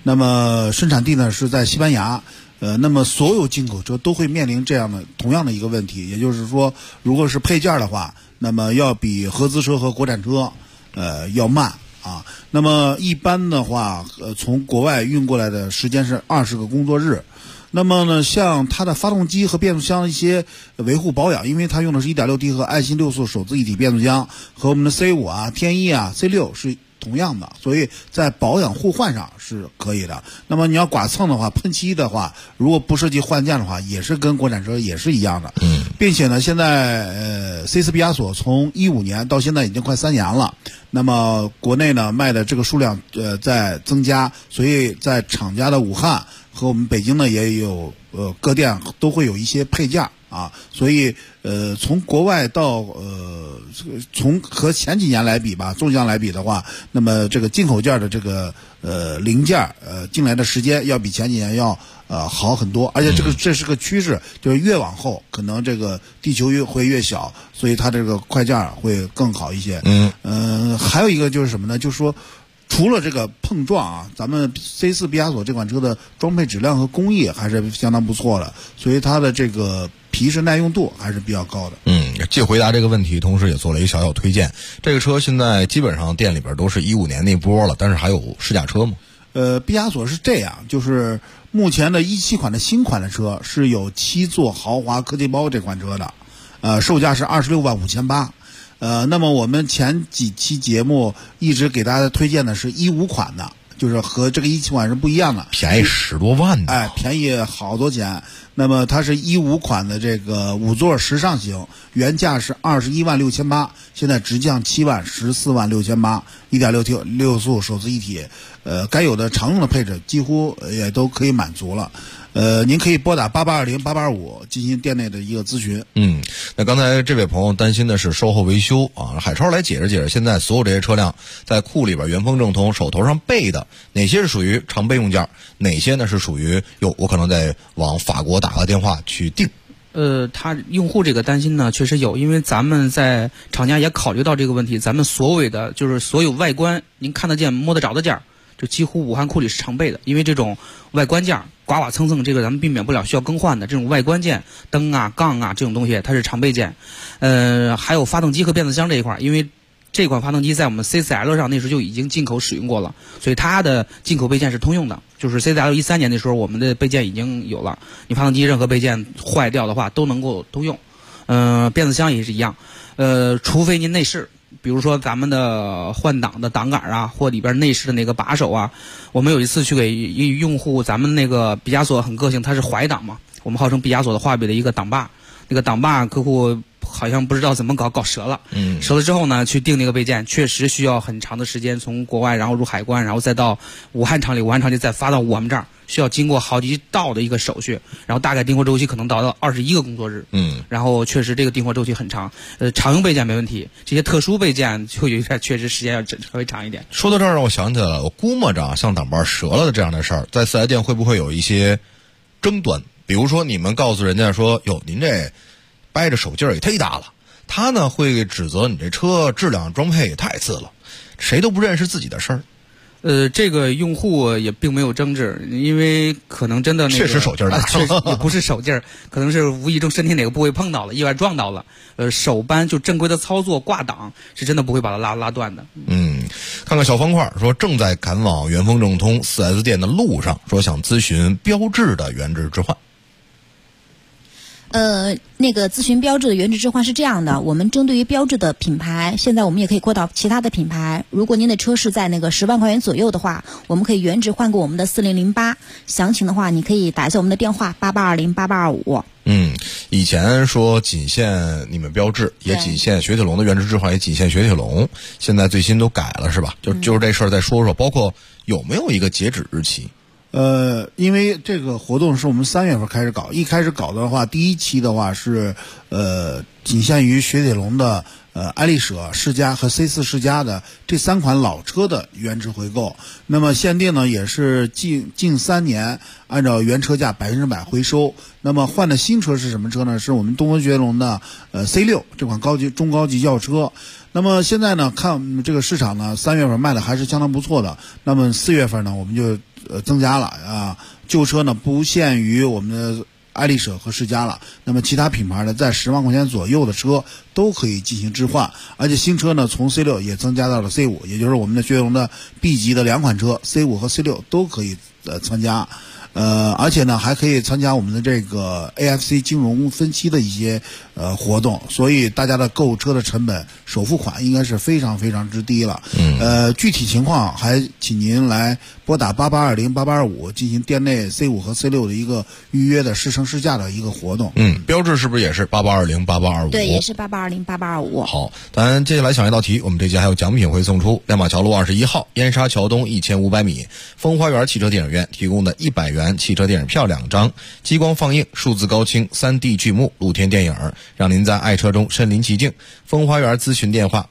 那么生产地呢是在西班牙。那么所有进口车都会面临这样的同样的一个问题，也就是说，如果是配件的话，那么要比合资车和国产车要慢啊。那么一般的话，从国外运过来的时间是20个工作日。那么呢，像它的发动机和变速箱一些维护保养，因为它用的是 1.6T 和爱信6速手自一体变速箱，和我们的 C5 啊、天翼啊、C6是同样的，所以在保养互换上是可以的。那么你要剐蹭的话，喷漆的话，如果不涉及换件的话，也是跟国产车也是一样的。并且呢，现在C4毕加索从15年到现在已经快3年了。那么国内呢卖的这个数量在增加，所以在厂家的武汉和我们北京呢也有各店都会有一些配件啊，所以从国外到从和前几年来比吧，纵向来比的话，那么这个进口件的这个零件进来的时间要比前几年要好很多，而且这是个趋势，就是越往后可能这个地球会越小，所以它这个快件会更好一些。还有一个就是什么呢？就是说，除了这个碰撞啊，咱们 C4 毕加索这款车的装配质量和工艺还是相当不错的，所以它的这个皮实耐用度还是比较高的。 既回答这个问题，同时也做了一个小小推荐。这个车现在基本上店里边都是15年那波了，但是还有试驾车吗？ 毕加索是这样，就是目前的17款的新款的车是有7座豪华科技包这款车的，售价是26万5800。那么我们前几期节目一直给大家推荐的是15款的，就是和这个17款是不一样的， 便宜10多万的， 便宜好多钱。那么它是15款的这个5座时尚型，原价是21万6800，现在直降7万14万6800 1.6T 6速手自一体，该有的常用的配置几乎也都可以满足了。您可以拨打8820-8825进行店内的一个咨询。 那刚才这位朋友担心的是售后维修啊，海超来解释解释，现在所有这些车辆在库里边原封正统手头上备的，哪些是属于常备用件，哪些呢是属于我可能在往法国打个电话去订。 他用户这个担心呢，确实有，因为咱们在厂家也考虑到这个问题，咱们所谓的就是所有外观您看得见摸得着的件，就几乎武汉库里是常备的，因为这种外观件刮刮蹭蹭，这个咱们避免不了需要更换的，这种外观件灯啊杠啊这种东西它是常备件。还有发动机和变速箱这一块，因为这款发动机在我们 C4L 上那时候就已经进口使用过了，所以它的进口备件是通用的，就是 C4L 13年的时候我们的备件已经有了，你发动机任何备件坏掉的话都能够通用。变速箱也是一样，除非您内饰，比如说咱们的换挡的挡杆啊，或里边内饰的那个把手啊，我们有一次去给用户，咱们那个毕加索很个性，它是怀挡嘛，我们号称毕加索的画笔的一个挡把，那个挡把客户好像不知道怎么搞折了，折了之后呢，去订那个备件，确实需要很长的时间，从国外然后入海关，然后再到武汉厂里，武汉厂里再发到我们这儿，需要经过好几道的一个手续，然后大概订货周期可能达到21个工作日，然后确实这个订货周期很长。常用备件没问题，这些特殊备件就有点确实时间要稍微长一点。 说到这儿让我想起来了，我估摸着像挡把折了的这样的事儿，在4S店会不会有一些争端？比如说你们告诉人家说，哟，您这掰着手劲儿也忒大了，他呢会指责你这车质量装配也太次了，谁都不认识自己的事儿。 这个用户也并没有争执，因为可能真的确实手劲儿大， 确实也不是手劲儿，可能是无意中身体哪个部位碰到了，意外撞到了。手扳就正规的操作挂档是真的不会把它拉断的。 看看小方块说正在赶往原丰正通 4S 店的路上，说想咨询标致的原质置换。 那个咨询标致的原质置换是这样的，我们针对于标致的品牌，现在我们也可以扩到其他的品牌。如果您的车是在那个10万块钱左右的话，我们可以原质换过我们的4008。详情的话，你可以打一下我们的电话8820-8825。 以前说仅限你们标致，也仅限雪铁龙的原质置换，也仅限雪铁龙。现在最新都改了是吧？就是这事儿再说说，包括有没有一个截止日期？ 因为这个活动是我们3月份开始搞，一开始搞的话，第一期的话是仅限于雪铁龙的爱丽舍、世嘉和 C4 世嘉的这3款老车的原值回购。那么限定呢也是近3年按照原车价100%回收。那么换的新车是什么车呢？是我们东风雪铁龙的C6 这款中高级轿车。那么现在呢，看这个市场呢，3月份卖的还是相当不错的。那么4月份呢，我们就增加了啊，旧车呢不限于我们的爱丽舍和世嘉了，那么其他品牌呢，在10万块钱左右的车都可以进行置换，而且新车呢从 C6 也增加到了 C5， 也就是我们的雪铁龙的 B 级的2款车 C5 和 C6 都可以参加。而且呢，还可以参加我们的这个 AFC 金融分期的一些活动，所以大家的购车的成本，首付款应该是非常非常之低了。具体情况还请您来拨打88208825进行店内 C5 和 C6 的一个预约的试乘试驾的一个活动。 标致是不是也是88208825？ 对，也是88208825。 好，咱接下来想一道题，我们这节还有奖品会送出。亮马桥路21号燕莎桥东1500米风花园汽车电影院提供的100元汽车电影票2张，激光放映、数字高清、3D 剧目、露天电影，让您在爱车中身临其境。风花园咨询电话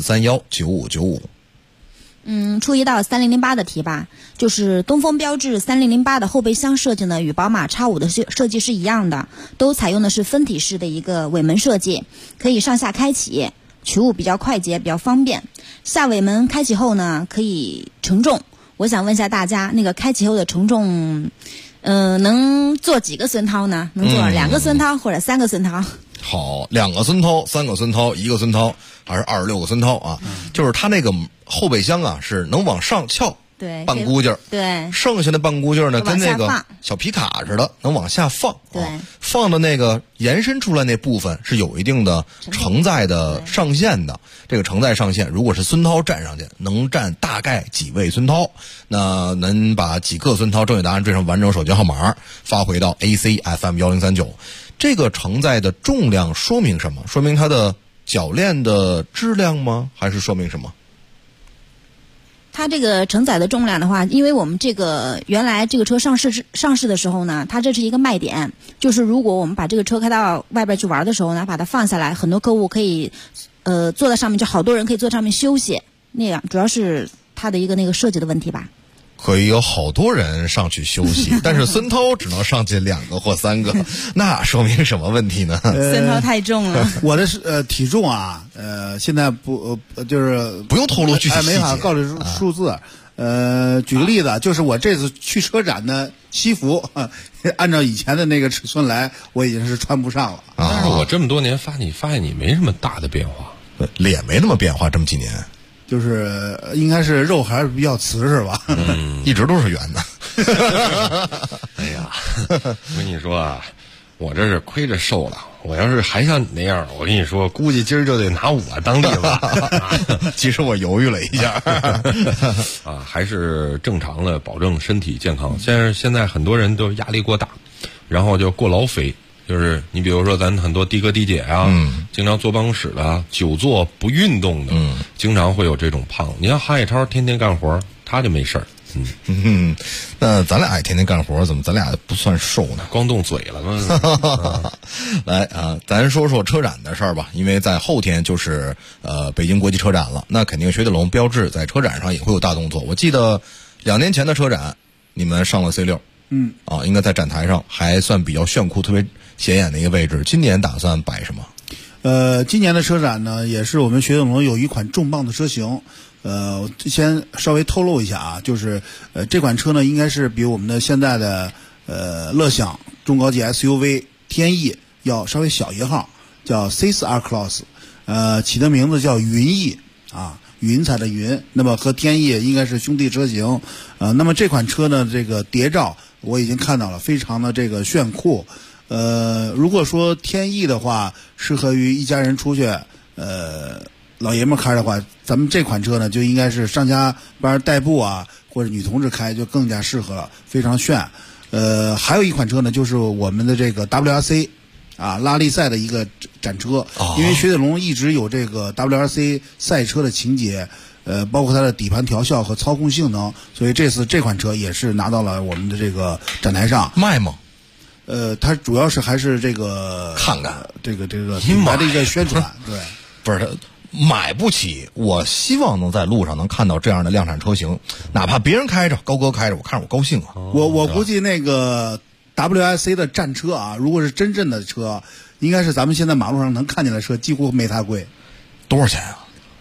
64319595。 出一道3008的题吧，就是东风标致3008的后备箱设计呢，与宝马 X5 的设计是一样的，都采用的是分体式的一个尾门设计，可以上下开启，取物比较快捷，比较方便。下尾门开启后呢，可以承重。我想问一下大家，那个开启后的承重，能做几个孙涛呢？能做2个孙涛或者3个孙涛？ 好，2个孙涛、3个孙涛、1个孙涛，还是26个孙涛啊？就是它那个后备箱啊，是能往上翘。 对， 半估劲儿， 对， 剩下的半估劲儿呢，跟那个小皮卡似的，能往下放。 对， 放的那个延伸出来那部分是有一定的承载的上限的。这个承载上限，如果是孙涛站上去，能站大概几位孙涛？那能把几个孙涛正确答案缀上完整手机号码，发回到 ACFM1039。这个承载的重量说明什么？说明它的铰链的质量吗？还是说明什么？ 它这个承载的重量的话，因为我们这个原来这个车上市的时候呢，它这是一个卖点，就是如果我们把这个车开到外边去玩的时候呢，把它放下来，很多客户可以坐在上面，就好多人可以坐上面休息，那样主要是它的一个那个设计的问题吧。 可以有好多人上去休息，但是孙涛只能上去2个或3个，那说明什么问题呢？ 孙涛太重了。 我的体重啊，现在就是不用透露具体细节， 没法告诉数字。举个例子，就是我这次去车展的西服，按照以前的那个尺寸来，我已经是穿不上了。 但是我这么多年发现你没什么大的变化， 脸没那么变化，这么几年。 就是应该是肉还是比较瓷实吧， 一直都是圆的。 哎呀，我跟你说啊，我这是亏着瘦了。我要是还像你那样，我跟你说，估计今儿就得拿我当例子。 其实我犹豫了一下， 啊，还是正常的，保证身体健康。现在很多人都压力过大，然后就过劳肥。就是你比如说咱很多的哥的姐啊，经常坐办公室的，久坐不运动的，经常会有这种胖。你看韩野超天天干活，他就没事儿。 那咱俩也天天干活，怎么咱俩不算瘦呢？ 光动嘴了吗？ 来啊，咱说说车展的事儿吧。因为在后天就是北京国际车展了，那肯定雪铁龙标致在车展上也会有大动作。我记得2年前的车展，你们上了 C6，应该在展台上还算比较炫酷，特别显眼的一个位置。今年打算摆什么？ 今年的车展呢，也是我们雪铁龙有一款重磅的车型。先稍微透露一下啊，就是这款车呢，应该是比我们的现在的乐享中高级 SUV 天翼要稍微小一号，叫 C4 R-Cross， 起的名字叫云翼啊，云彩的云。那么和天翼应该是兄弟车型。那么这款车呢，这个谍照我已经看到了，非常的这个炫酷。如果说天翼的话，适合于一家人出去，老爷们开的话，咱们这款车呢就应该是上下班代步啊，或者女同志开就更加适合了，非常炫。还有一款车呢，就是我们的这个 WRC 啊，拉力赛的一个展车。因为雪铁龙一直有这个 WRC 赛车的情节，包括它的底盘调校和操控性能，所以这次这款车也是拿到了我们的这个展台上。 卖吗？ 它主要是还是这个看看这个品牌的一个宣传。对， 不是买不起，我希望能在路上能看到这样的量产车型，哪怕别人开着，高哥开着，我看着我高兴啊。 我估计那个 WRC 的战车啊，如果是真正的车，应该是咱们现在马路上能看见的车，几乎没它贵。 多少钱啊？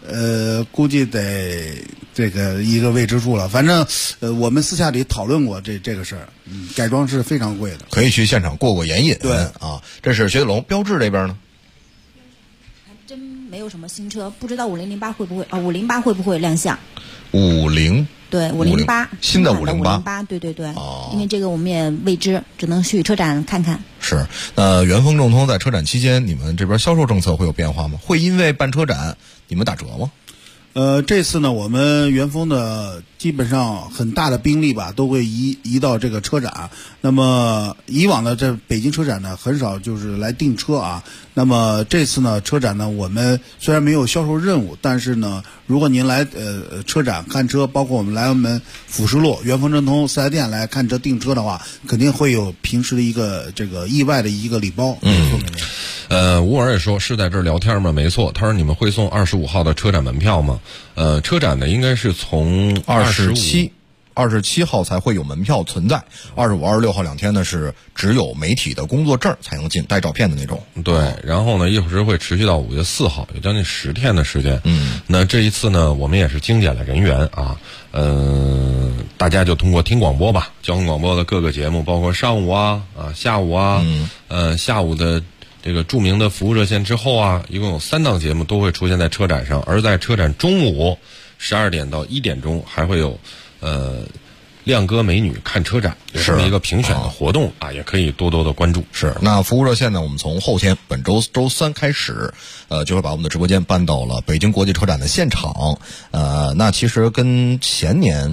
估计得这个一个未知数了。反正我们私下里讨论过这个事儿，改装是非常贵的， 可以去现场过眼瘾。 对啊，这是雪铁龙。标致这边呢？ 还真没有什么新车，不知道5008会不会508会不会亮相 ？508 对508 新的 508，对对对。因为这个我们也未知，只能去车展看看。 是，元丰正通在车展期间，你们这边销售政策会有变化吗？会因为办车展你们打折吗？ 这次呢，我们元丰的基本上很大的兵力吧，都会移到这个车展。那么以往的这北京车展呢，很少就是来订车啊。那么这次呢，车展呢，我们虽然没有销售任务，但是呢，如果您来车展看车，包括我们辅石路元丰正通4S店来看车订车的话，肯定会有平时的一个这个意外的一个礼包。 吴尔也说是在这儿聊天吗？没错，他说你们会送25号的车展门票吗？车展呢应该是从27号才会有门票存在，25、26号2天呢是只有媒体的工作证才能进，带照片的那种。对，然后呢一会儿会持续到5月4号，有将近10天的时间。那这一次呢，我们也是精简了人员啊，大家就通过听广播吧，交通广播的各个节目，包括上午下午下午的这个著名的服务热线之后一共有3档节目都会出现在车展上，而在车展中午12点到1点钟还会有靓哥美女看车展，是一个评选的活动也可以多多的关注。是，那服务热线呢，我们从后天本周周3开始，就会把我们的直播间搬到了北京国际车展的现场。那其实跟前年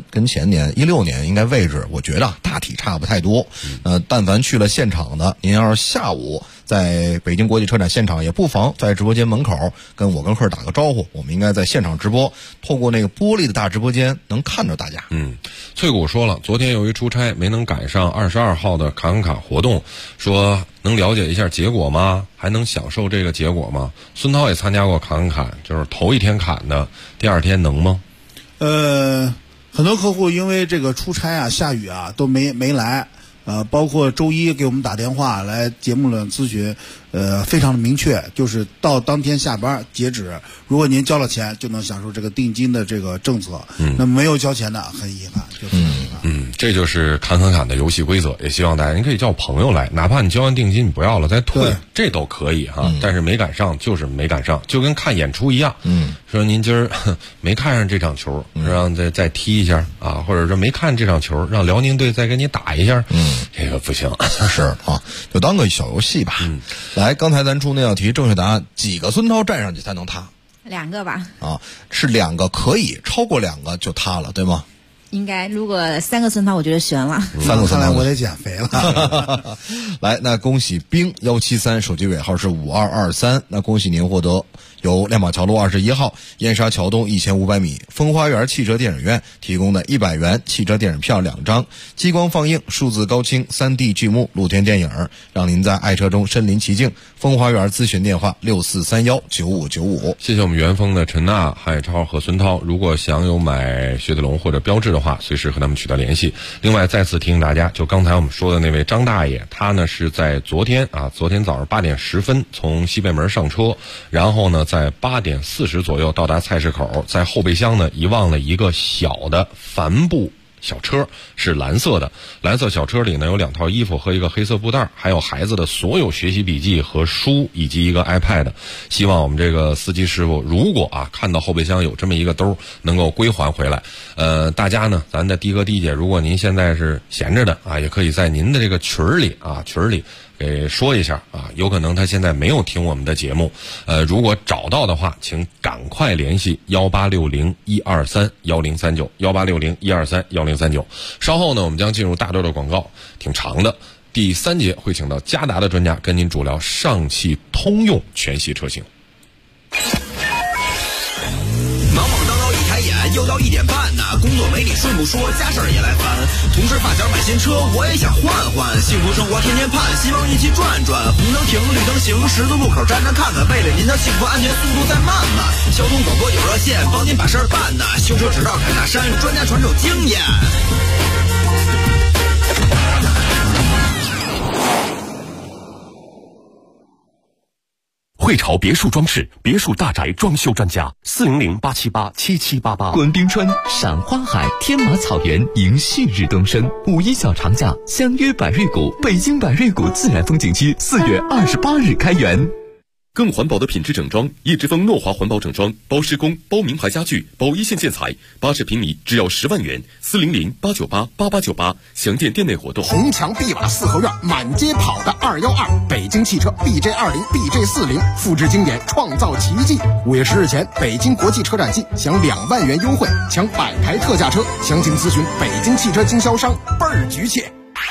16年应该位置，我觉得大体差不太多。但凡去了现场的，您要是下午在北京国际车展现场，也不妨在直播间门口跟我跟客打个招呼，我们应该在现场直播，透过那个玻璃的大直播间能看着大家。翠谷说了，昨天由于出差没能赶上22号的卡卡活动，说能了解一下结果吗？还能享受这个结果吗？孙涛也参加过砍，就是头一天砍的，第2天能吗？ 很多客户因为这个出差下雨都没来。包括周一给我们打电话来节目的咨询，非常的明确，就是到当天下班截止，如果您交了钱，就能享受这个定金的这个政策。那么没有交钱的，很遗憾，就是很遗憾。 这就是砍的游戏规则，也希望大家，您可以叫朋友来，哪怕你交完定金你不要了再退，这都可以但是没赶上就是没赶上，就跟看演出一样。说您今儿没看上这场球，让再踢一下或者说没看这场球，让辽宁队再给你打一下。这个不行。是就当个小游戏吧。来，刚才咱出那道题正确答案，几个孙涛站上去才能塌 ？2个吧。 是2个，可以超过2个就塌了，对吗？ 应该，如果3个孙涛，我觉得悬了。 3个孙涛， 看来我得减肥了。 来，那恭喜冰173，手机尾号是5223。那恭喜您获得由亮马桥路21号燕莎桥东1500米风花园汽车电影院提供的100元汽车电影票2张，激光放映、数字高清、3D 剧目、露天电影，让您在爱车中身临其境。风花园咨询电话64319595。 谢谢我们元丰的陈娜、海超和孙涛。如果想有买雪铁龙或者标致的话，随时和他们取得联系。另外再次提醒大家，就刚才我们说的那位张大爷，他呢是在昨天早上8点10分从西北门上车，然后呢在8点40左右到达菜市口，在后备箱呢遗忘了一个小的帆布小车，是蓝色的。蓝色小车里呢有2套衣服和一个黑色布袋，还有孩子的所有学习笔记和书，以及一个 iPad。希望我们这个司机师傅如果看到后备箱有这么一个兜，能够归还回来。大家呢，咱的的哥的姐，如果您现在是闲着的也可以在您的这个群里给说一下有可能他现在没有听我们的节目。如果找到的话，请赶快联系1860-123-1039，1860-123-1039。稍后呢，我们将进入大段的广告，挺长的。第3节会请到嘉达的专家跟您主聊上汽通用全系车型。 又到1点半呢，工作没你顺不说，家事儿也来烦。同事发小买新车，我也想换换。幸福生活天天盼，希望一起转转。红灯停，绿灯行，十字路口站着看看，为了您的幸福安全，速度再慢慢。交通广播有热线，帮您把事儿办呢。修车只到凯大山，专家传授经验。 汇潮别墅装饰，别墅大宅装修专家，400-878-7788。 滚冰川，赏花海，天马草原，迎旭日东升。5·1小长假，相约百瑞谷，北京百瑞谷自然风景区4月28日开园。 更环保的品质整装，一直风诺华环保整装，包施工，包名牌家具，包一线建材，80平米只要10万元，400-898-8898，详见店内活动。 红墙碧瓦四合院，满街跑的212，北京汽车 BJ20、BJ40，复制经典，创造奇迹。5月10日前，北京国际车展季享2万元优惠，抢100台特价车，详情咨询北京汽车经销商，倍儿局气。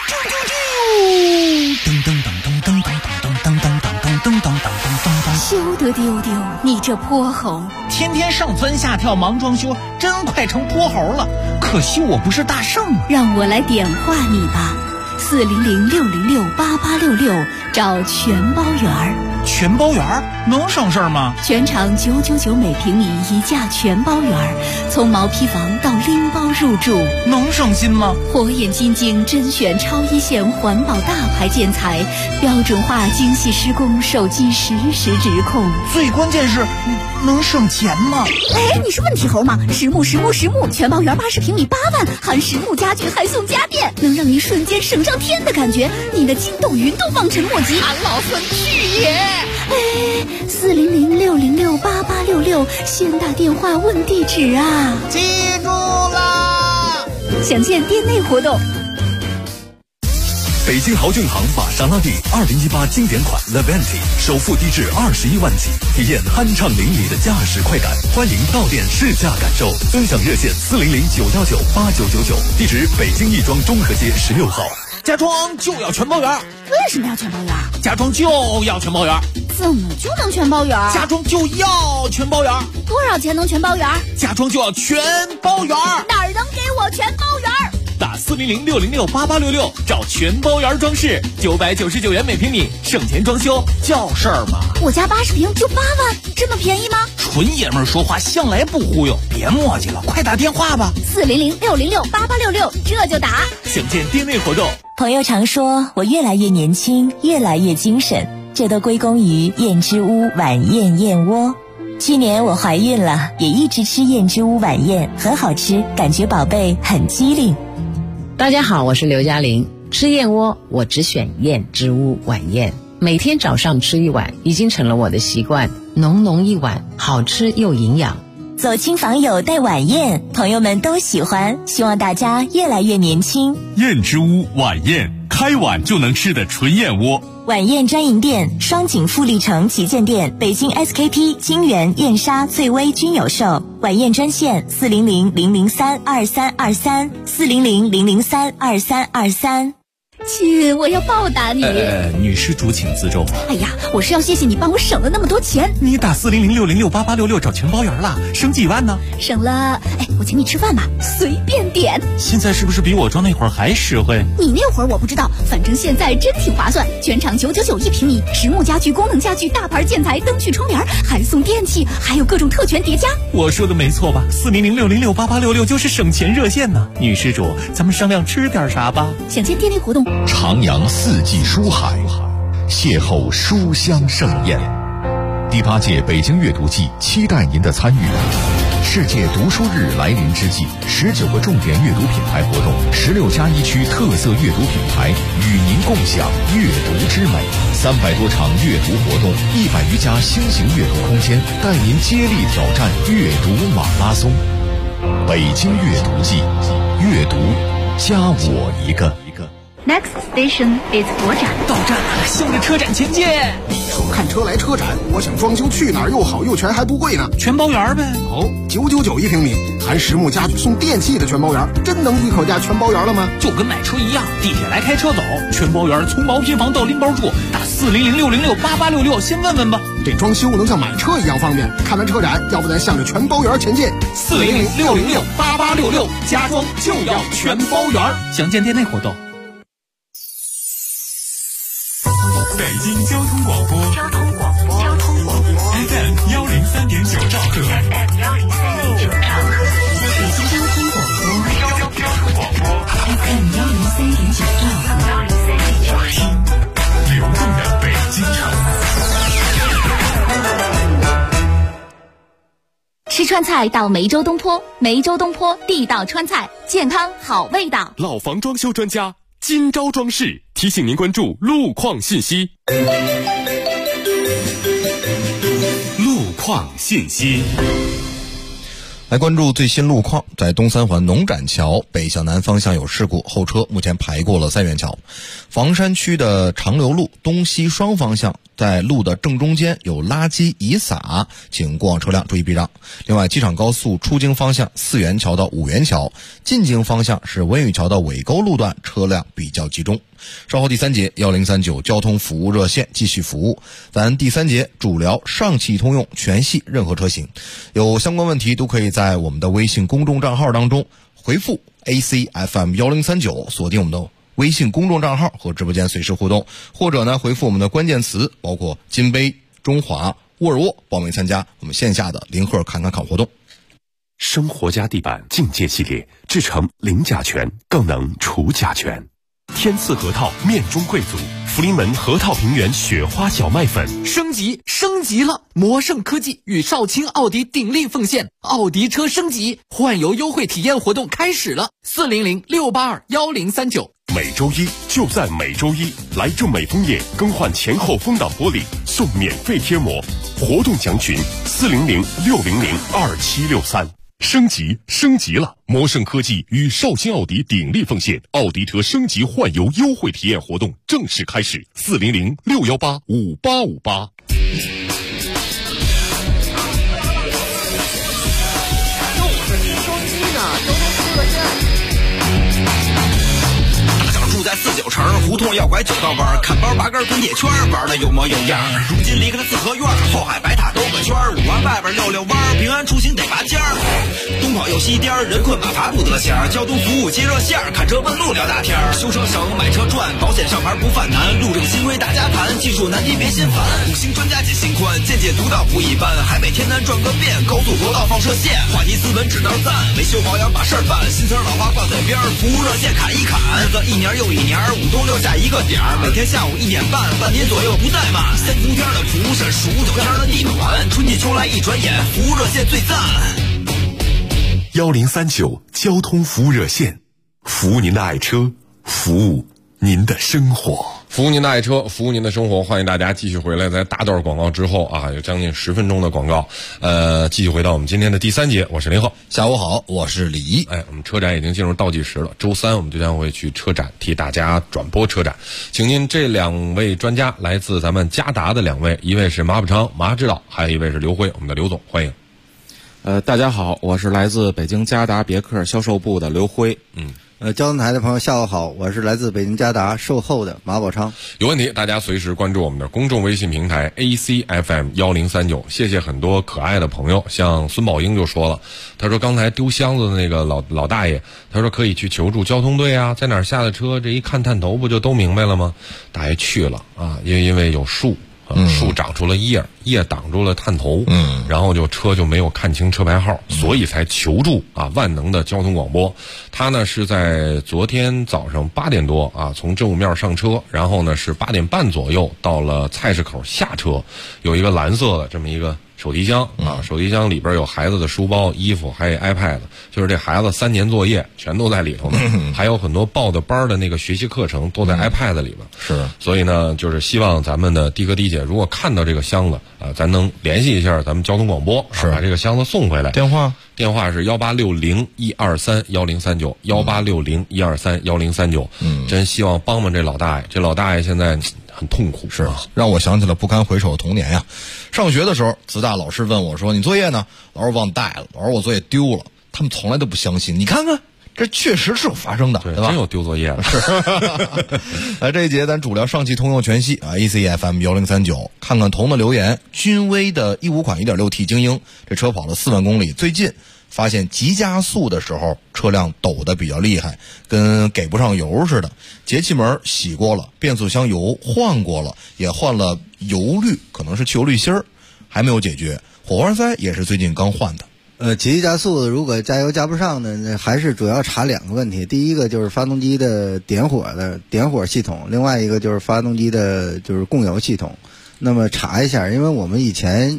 噔噔噔噔噔噔噔噔噔噔噔噔噔噔。 休得丢丢，你这泼猴！ 天天上蹿下跳忙装修，真快成泼猴了。可惜我不是大圣， 让我来点化你吧。400-606-8866，找全包园儿。 全包园儿能省事儿吗？ 全场999每平米一价全包园儿，从毛坯房到拎包入住， 能省心吗？ 火眼金睛甄选超一线环保大牌建材，标准化精细施工，手机实时直控。 最关键是能省钱吗？ 哎，你是问题猴吗？实木全包园80平米8万，含实木家具还送家电，能让您瞬间省上天的感觉，你的筋斗云都望尘莫及。 俺老孙去也！ 哎，400-606-8866，先打电话问地址啊！ 记住啦！ 详见店内活动。 北京豪骏行玛莎拉蒂2018经典款 Levante 首付低至21万起，体验酣畅淋漓的驾驶快感。欢迎到店试驾感受，分享热线400-919-8999，地址北京亦庄中和街16号。 家装就要全包园。 为什么要全包园？ 家装就要全包园。 怎么就能全包园？ 家装就要全包园。 多少钱能全包园？ 家装就要全包园。 哪儿能给我全包园？ 打400-606-8866，找全包园装饰，999元每平米，省钱装修叫事儿吗？ 我家80平就8万，这么便宜吗？ 纯爷们儿说话向来不忽悠，别磨叽了，快打电话吧。 400-606-8866，这就打。 详见店内活动。 朋友常说我越来越年轻，越来越精神，这都归功于燕之屋晚宴燕窝。去年我怀孕了，也一直吃燕之屋晚宴，很好吃，感觉宝贝很机灵。 大家好，我是刘嘉玲。吃燕窝我只选燕之屋晚宴，每天早上吃一碗已经成了我的习惯，浓浓一碗，好吃又营养。 走亲访友带晚宴，朋友们都喜欢，希望大家越来越年轻。 燕之屋晚宴，开碗就能吃的纯燕窝。 晚宴专营店：双井富力城旗舰店、北京 SKP、金源、燕莎、最薇均有售。晚宴专线400-003-2323 400-003-2323。 亲，我要报答你。 女施主请自重。 哎呀，我是要谢谢你帮我省了那么多钱。 你打400-606-8866找全包园了，省几万呢？ 省了，我请你吃饭吧，随便点。 现在是不是比我装那会儿还实惠？ 你那会儿我不知道，反正现在真挺划算。全场999一平米，实木家具、功能家具、大牌建材、灯具、窗帘，还送电器，还有各种特权叠加。 我说的没错吧？400-606-8866就是省钱热线呢。女施主，咱们商量吃点啥吧？ 想见店内活动。 徜徉四季书海，邂逅书香盛宴。第8届北京阅读季期待您的参与。世界读书日来临之际，19个重点阅读品牌活动，16+1区特色阅读品牌与您共享阅读之美。300多场阅读活动，100余家新型阅读空间，带您接力挑战阅读马拉松。北京阅读季，阅读加我一个。 Next station is 国展。 到站了，向着车展前进。 说看车来车展，我想装修去哪儿又好又全还不贵呢？ 全包园呗。 哦，999一平米，含实木家具送电器的全包园，真能一口价全包园了吗？ 就跟买车一样，地铁来开车走，全包园从毛坯房到拎包住，打400-606-8866，先问问吧。 这装修能像买车一样方便。看完车展，要不咱向着全包园前进。 400-606-8866，家装就要全包园。详见店内活动。 北京交通广播FM 103.9兆赫，北京交通广播 FM 103.9兆赫，听流动的北京城。 川菜到梅州东坡，梅州东坡地道川菜，健康好味道。 老房装修专家金招装饰提醒您关注路况信息。路况信息。 来关注最新路况，在东三环农展桥北向南方向有事故，后车目前排过了三元桥。房山区的长流路东西双方向在路的正中间有垃圾遗撒，请过往车辆注意避让。另外，机场高速出京方向四元桥到五元桥，进京方向是文宇桥到尾沟路段车辆比较集中。稍后第三节1039交通服务热线继续服务，咱第三节主聊上汽通用全系任何车型，有相关问题都可以在我们的微信公众账号当中回复 ACFM1039，锁定我们的微信公众账号和直播间随时互动，或者呢回复我们的关键词包括金杯、中华、沃尔沃，报名参加我们线下的零赫侃活动。 生活家地板境界系列制成零甲醛，更能除甲醛。天赐核桃面中贵族，福临门核桃平原雪花小麦粉升级了！魔盛科技与少卿奥迪鼎力奉献，奥迪车升级换油优惠体验活动开始了，400-682-1039。 每周一就在每周一，来正美枫叶更换前后风挡玻璃送免费贴膜，活动详询400-600-2763。升级了！魔盛科技与少卿奥迪鼎力奉献，奥迪车升级换油优惠体验活动正式开始，400-618-5858。 在49城胡同要拐9道弯，看包拔根滚铁圈，玩的有模有样。如今离开了四合院，后海白塔兜个圈，5环外边溜弯，平安出行得拔尖儿。东跑右西颠，人困马乏不得闲。交通服务接热线，看车问路聊大天。修车省，买车赚，保险上牌不犯难。路政新规大家谈，技术难题别心烦。5星专家解心宽，见解独到不一般。海北天南转个遍，高速国道放射线。话题斯文指道赞，维修保养把事儿办。新词老话挂嘴边，服务热线砍一砍。日子一年又一年，5东6下一个点儿，每天下午1点半，半年左右不怠慢。3伏天的服务是数9天的地暖，春季秋来一转眼，服务热线最赞。 1039交通服务热线，服务您的爱车，服务您的生活。 服务您的爱车，服务您的生活，欢迎大家继续回来。在大段广告之后啊，有将近10分钟的广告，继续回到我们今天的第三节。我是林浩， 下午好，我是李一。 我们车展已经进入倒计时了，周三我们就将会去车展替大家转播车展。请您这2位专家来自咱们嘉达的2位，一位是马补昌马指导，还有一位是刘辉，我们的刘总，欢迎。 大家好，我是来自北京嘉达别克销售部的刘辉。 交通台的朋友下午好，我是来自北京嘉达售后的马宝昌。 有问题大家随时关注我们的公众微信平台 ACFM1039。谢谢很多可爱的朋友，像孙宝英就说了，他说刚才丢箱子的那个老大爷，他说可以去求助交通队啊，在哪儿下的车，这一看探头不就都明白了吗？大爷去了啊，因为有树。树长出了叶挡住了探头，然后车就没有看清车牌号，所以才求助啊万能的交通广播。他呢是在昨天早上8点多啊从正午面上车，然后呢是8点半左右到了菜市口下车，有一个蓝色的这么一个手提箱啊，手提箱里边有孩子的书包、衣服，还有 iPad， 就是这孩子3年作业全都在里头呢，还有很多报的班的那个学习课程都在 iPad 里边。 是， 所以呢，就是希望咱们的的哥的姐如果看到这个箱子咱能联系一下咱们交通广播，把这个箱子送回来。电话是1860-123-1039，1860-123-1039。真希望帮帮这老大爷，这老大爷现在很痛苦， 是让我想起了不堪回首的童年呀。上学的时候，自大老师问我说：“你作业呢？”老师忘带了，老师我作业丢了。他们从来都不相信，你看看，这确实是有发生的，对吧？ 真有丢作业了。 来这一节咱主聊上汽通用全系啊 ，ACFM1039，看看同的留言，君威的15款 1.6T 精英，这车跑了4万公里，最近发现急加速的时候车辆抖得比较厉害，跟给不上油似的。节气门洗过了，变速箱油换过了，也换了油滤，可能是汽油滤芯儿，还没有解决。火花塞也是最近刚换的。 急加速如果加油加不上呢，那还是主要查2个问题。第一个就是发动机的点火系统，另外一个就是发动机的就是供油系统。那么查一下，因为我们以前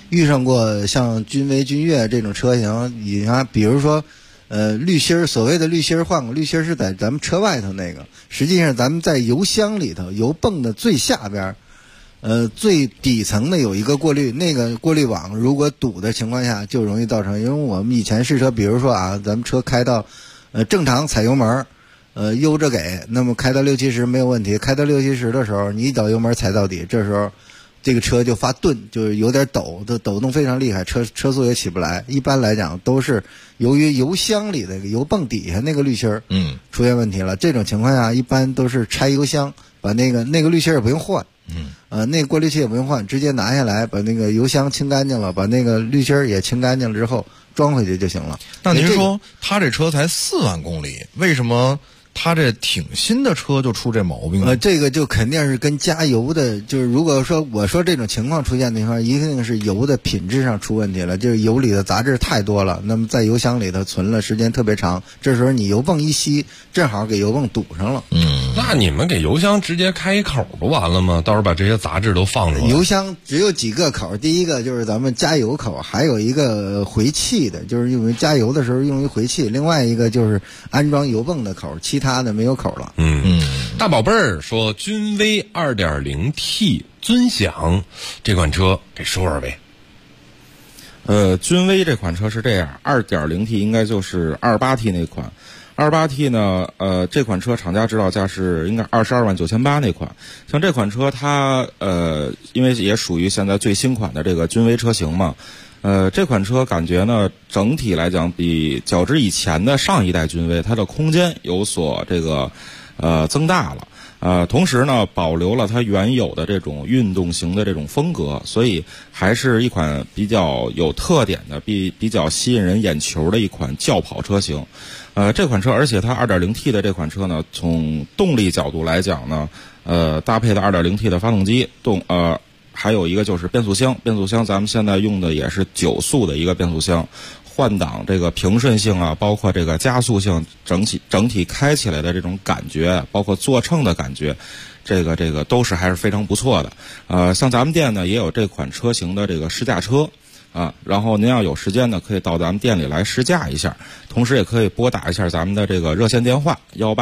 遇上过像君威、君越这种车型，你看，比如说，滤芯儿，所谓的滤芯儿换过，滤芯儿是在咱们车外头那个，实际上咱们在油箱里头，油泵的最下边，最底层的有一个过滤，那个过滤网如果堵的情况下，就容易造成，因为我们以前试车，比如说啊，咱们车开到，正常踩油门，悠着给，那么开到60-70没有问题，开到60-70的时候，你一脚油门踩到底，这时候。这个车就发顿，就是有点抖动非常厉害，车速也起不来。一般来讲都是由于油箱里的油泵底下那个滤芯儿，出现问题了。这种情况下，一般都是拆油箱，把那个滤芯儿也不用换，那个过滤器也不用换，直接拿下来，把那个油箱清干净了，把那个滤芯儿也清干净了之后装回去就行了。 那您说他这车才4万公里，为什么？他这挺新的车就出这毛病了， 这个就肯定是跟加油的，就是如果说我说这种情况出现的话，一定是油的品质上出问题了，就是油里的杂质太多了，那么在油箱里头存了时间特别长，这时候你油泵一吸，正好给油泵堵上了。 那你们给油箱直接开一口不完了吗？到时候把这些杂质都放出来。 油箱只有几个口，第一个就是咱们加油口，还有一个回气的，就是因为加油的时候用于回气，另外一个就是安装油泵的口，其他的没有口了。 大宝贝儿说君威 2.0T 尊享这款车给说说呗。 君威这款车是这样 2.0T 应该就是 28T 那款。28T 呢，这款车厂家指导价是应该22万9800那款。像这款车它因为也属于现在最新款的这个君威车型嘛，这款车感觉呢整体来讲比较之以前的上一代君威，它的空间有所这个增大了。同时呢，保留了它原有的这种运动型的这种风格，所以还是一款比较有特点的、比较吸引人眼球的一款轿跑车型。这款车，而且它 2.0T 的这款车呢，从动力角度来讲呢，搭配的 2.0T 的发动机，还有一个就是变速箱。变速箱咱们现在用的也是9速的一个变速箱。换挡这个平顺性啊，包括这个加速性，整体开起来的这种感觉，包括坐乘的感觉，这个都是还是非常不错的。像咱们店呢也有这款车型的这个试驾车啊，然后您要有时间呢，可以到咱们店里来试驾一下，同时也可以拨打一下咱们的这个热线电话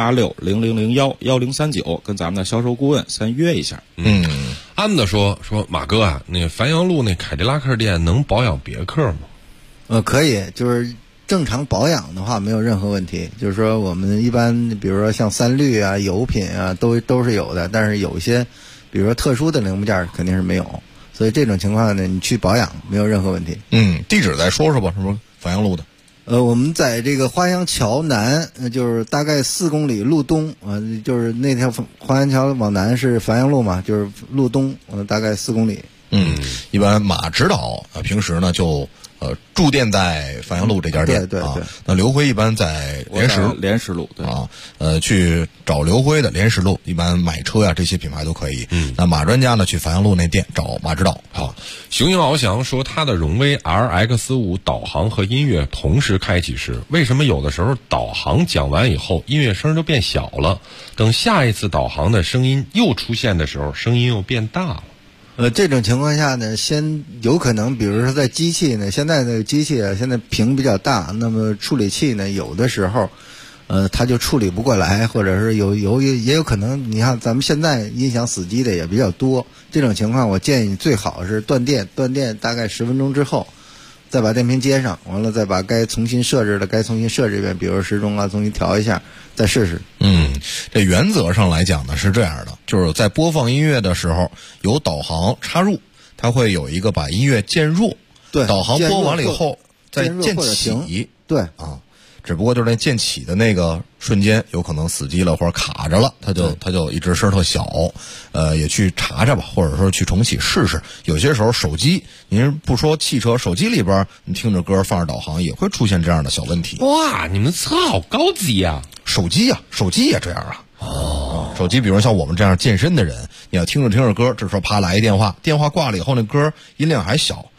18600011039，跟咱们的销售顾问先约一下。 安子说马哥啊，那繁阳路那凯迪拉克店能保养别克吗？ 可以，就是正常保养的话没有任何问题。就是说我们一般，比如说像三滤啊、油品啊，都是有的，但是有一些，比如说特殊的零部件肯定是没有。所以这种情况呢，你去保养没有任何问题。 地址再说说吧，是不是繁阳路的？ 我们在这个花乡桥南，就是大概4公里路东，就是那条花乡桥往南是繁阳路嘛，就是路东，大概4公里。 一般马指导平时呢就驻店在繁阳路这家店， 对。 那刘辉一般在莲石路，对啊，去找刘辉的莲石路，一般买车呀这些品牌都可以。那马专家呢去繁阳路那店找马指导。 好，雄鹰翱翔说他的荣威 RX5 导航和音乐同时开启时，为什么有的时候导航讲完以后音乐声就变小了，等下一次导航的声音又出现的时候声音又变大了？ 这种情况下呢，先有可能，比如说在机器呢，现在的机器啊，现在屏比较大，那么处理器呢，有的时候，它就处理不过来，或者是也有可能，你看咱们现在音响死机的也比较多，这种情况我建议最好是断电大概10分钟之后，再把电瓶接上，完了再把该重新设置一遍，比如时钟啊，重新调一下，再试试。 这原则上来讲呢是这样的，就是在播放音乐的时候有导航插入，它会有一个把音乐渐弱， 对， 导航播完了以后再渐起，对啊，只不过就是那渐起的那个瞬间有可能死机了或者卡着了，它就一直声特小，也去查查吧，或者说去重启试试。有些时候手机，您不说汽车，手机里边你听着歌放着导航也会出现这样的小问题。 哇，你们车好高级呀！ 手机也这样啊。手机比如像我们这样健身的人，你要听着歌，这时候啪来一电话挂了以后那歌音量还小，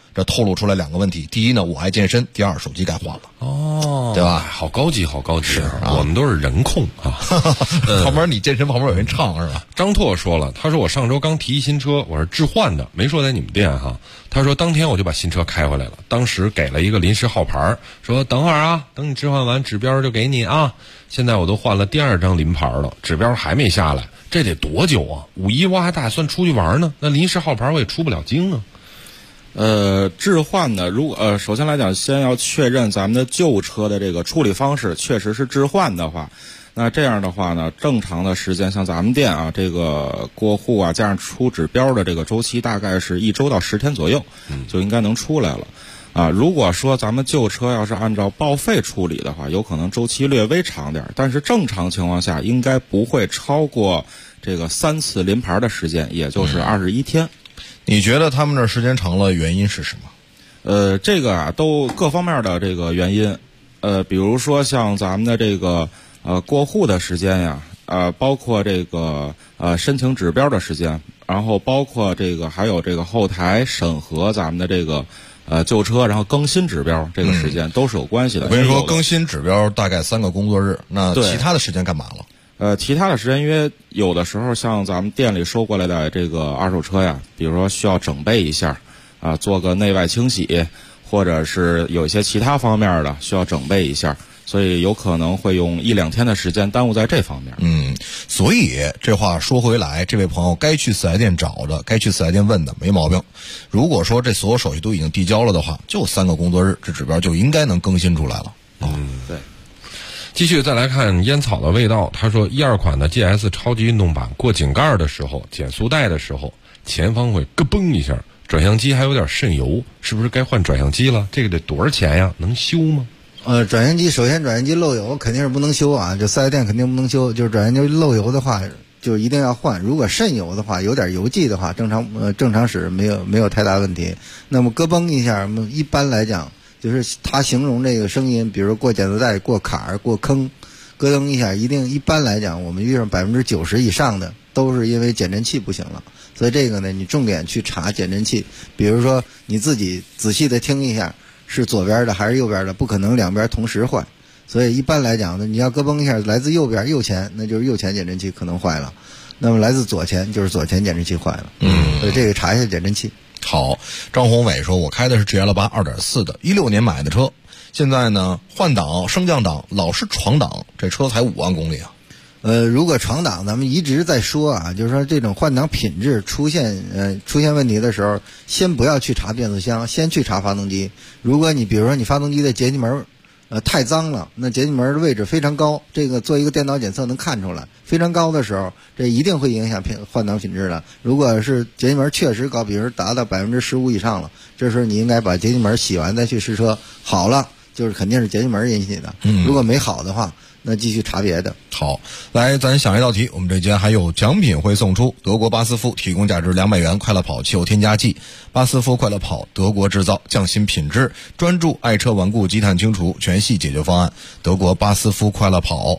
这透露出来2个问题：第一呢，我爱健身；第二，手机该换了。 哦， 对吧？ 好高级，好高级啊！我们都是人控啊。 旁边你健身，旁边有人唱是吧？ 张拓说了，他说我上周刚提一新车，我是置换的，没说在你们店哈。他说当天我就把新车开回来了，当时给了一个临时号牌，说等会儿啊，等你置换完指标就给你啊。现在我都换了第2张临牌了，指标还没下来，这得多久啊？5·1我还打算出去玩呢，那临时号牌我也出不了京啊。 置换呢，首先来讲，先要确认咱们的旧车的这个处理方式确实是置换的话，那这样的话呢，正常的时间，像咱们店啊，这个过户啊，加上出指标的这个周期，大概是1周到10天左右，就应该能出来了。啊，如果说咱们旧车要是按照报废处理的话，有可能周期略微长点，但是正常情况下应该不会超过这个3次临牌的时间，也就是21天。 你觉得他们这时间长了原因是什么？ 这个啊，都各方面的这个原因。比如说像咱们的这个过户的时间呀，包括这个申请指标的时间，然后包括这个还有这个后台审核咱们的这个旧车，然后更新指标这个时间都是有关系的。 我跟你说，更新指标大概3个工作日，那其他的时间干嘛了？ 其他的时间，因为有的时候像咱们店里收过来的这个二手车呀，比如说需要整备一下，做个内外清洗，或者是有一些其他方面的需要整备一下，所以有可能会用1-2天的时间耽误在这方面。 所以这话说回来，这位朋友该去4S店找的，该去4S店问的，没毛病。如果说这所有手续都已经递交了的话，就3个工作日，这指标就应该能更新出来了。 对。 继续再来看烟草的味道，他说1-2款的 GS 超级运动版过井盖的时候，减速带的时候，前方会咯嘣一下，转向机还有点渗油，是不是该换转向机了？这个得多少钱呀？能修吗？ 转向机首先转向机漏油肯定是不能修啊，这4S店肯定不能修，就是转向机漏油的话就一定要换，如果渗油的话，有点油迹的话，正常使没有太大问题。那么咯嘣一下，一般来讲就是他形容这个声音，比如说过减速带、过坎儿、过坑，咯噔一下，一般来讲，我们遇上90%以上的都是因为减震器不行了。所以这个呢，你重点去查减震器，比如说你自己仔细的听一下，是左边的还是右边的，不可能两边同时坏。所以一般来讲呢，你要咯嘣一下，来自右边右前，那就是右前减震器可能坏了；那么来自左前，就是左前减震器坏了。所以这个查一下减震器。 好，张宏伟说，我开的是 GL8 2.4的，16年买的车，现在呢换挡升降档老是闯档，这车才5万公里啊。 如果闯档，咱们一直在说啊，就是说这种换挡品质出现问题的时候，先不要去查变速箱，先去查发动机。如果你比如说你发动机的节气门太脏了，那节气门的位置非常高，这个做一个电脑检测能看出来，非常高的时候，这一定会影响换挡品质的。如果是节气门确实高，比如达到15%以上了，这时候你应该把节气门洗完再去试车，好了就是肯定是节气门引起的。如果没好的话，那继续查别的。 好，来咱想一道题，我们这间还有奖品会送出，德国巴斯夫提供价值200元快乐跑汽油添加剂，巴斯夫快乐跑德国制造，匠心品质，专注爱车顽固积碳清除全系解决方案，德国巴斯夫快乐跑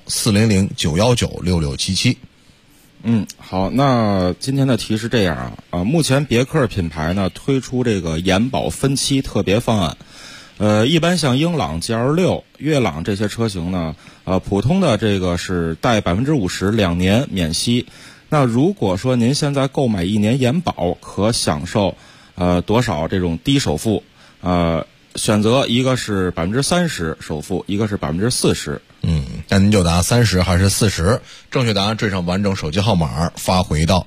400-919-6677。 好，那今天的题是这样啊，目前别克品牌呢推出这个延保分期特别方案。一般像英朗、GL6、悦朗这些车型呢，普通的这个是贷50%2年免息。那如果说您现在购买1年延保，可享受多少这种低首付？选择一个是30%首付，一个是40%。 那您就答30还是40？正确答案缀上完整手机号码，发回到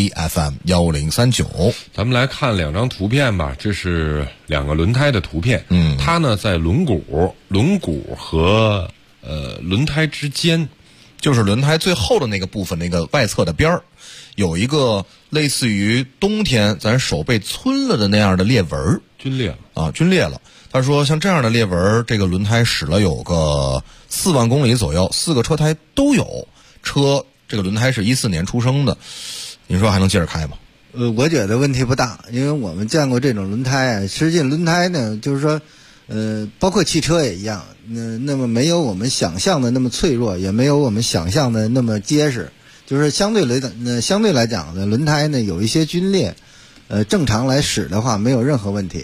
ACFM1039。 咱们来看2张图片吧，这是2个轮胎的图片。它呢在轮毂和轮胎之间， 就是轮胎最后的那个部分，那个外侧的边儿，有一个类似于冬天咱手被皴了的那样的裂纹， 皲裂了。他说像这样的裂纹，这个轮胎使了有个4万公里左右，4个车胎都有。车这个轮胎是14年出生的，你说还能接着开吗？ 我觉得问题不大，因为我们见过这种轮胎啊。实际轮胎呢，就是说包括汽车也一样，那么没有我们想象的那么脆弱，也没有我们想象的那么结实。就是相对来讲呢，轮胎呢有一些皲裂，正常来使的话没有任何问题。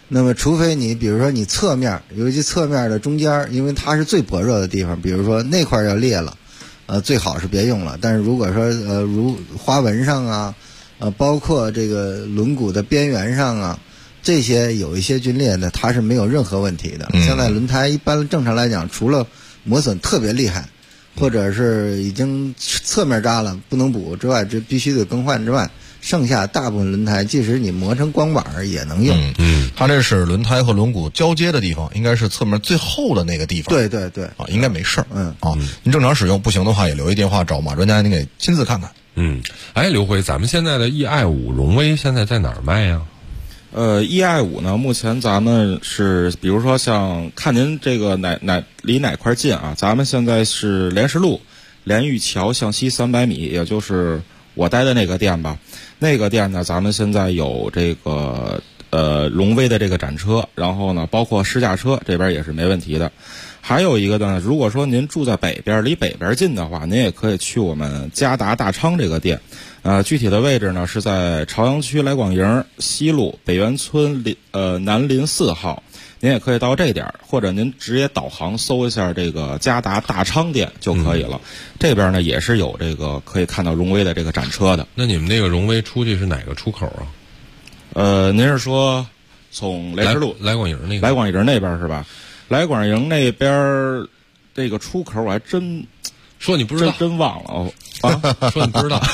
那么除非你比如说你侧面，尤其侧面的中间，因为它是最薄弱的地方，比如说那块要裂了，最好是别用了。但是如果说如花纹上啊，包括这个轮毂的边缘上啊，这些有一些皲裂呢，它是没有任何问题的。现在轮胎一般正常来讲，除了磨损特别厉害，或者是已经侧面扎了不能补之外，这必须得更换之外，剩下大部分轮胎即使你磨成光板也能用。 它这是轮胎和轮毂交接的地方，应该是侧面最后的那个地方。 对对对， 应该没事儿。您正常使用，不行的话也留一电话找马专家，您给亲自看看。 刘辉，咱们现在的 EI5 荣威现在在哪儿卖呀 ？EI5 呢，目前咱们是，比如说像看您这个离哪块近啊？咱们现在是莲石路莲玉桥向西300米，也就是我待的那个店吧。那个店呢，咱们现在有这个荣威的这个展车，然后呢，包括试驾车这边也是没问题的。还有一个呢，如果说您住在北边，离北边近的话，您也可以去我们嘉达大昌这个店。具体的位置呢是在朝阳区来广营西路北园村南林4号，您也可以到这点，或者您直接导航搜一下这个嘉达大昌店就可以了。这边呢也是有这个可以看到荣威的这个展车的。 那你们那个荣威出去是哪个出口啊？ 您是说从雷石路来广营那个？ 来广营那边是吧？来广营那边这个出口我还真说你不知道， 真忘了说你不知道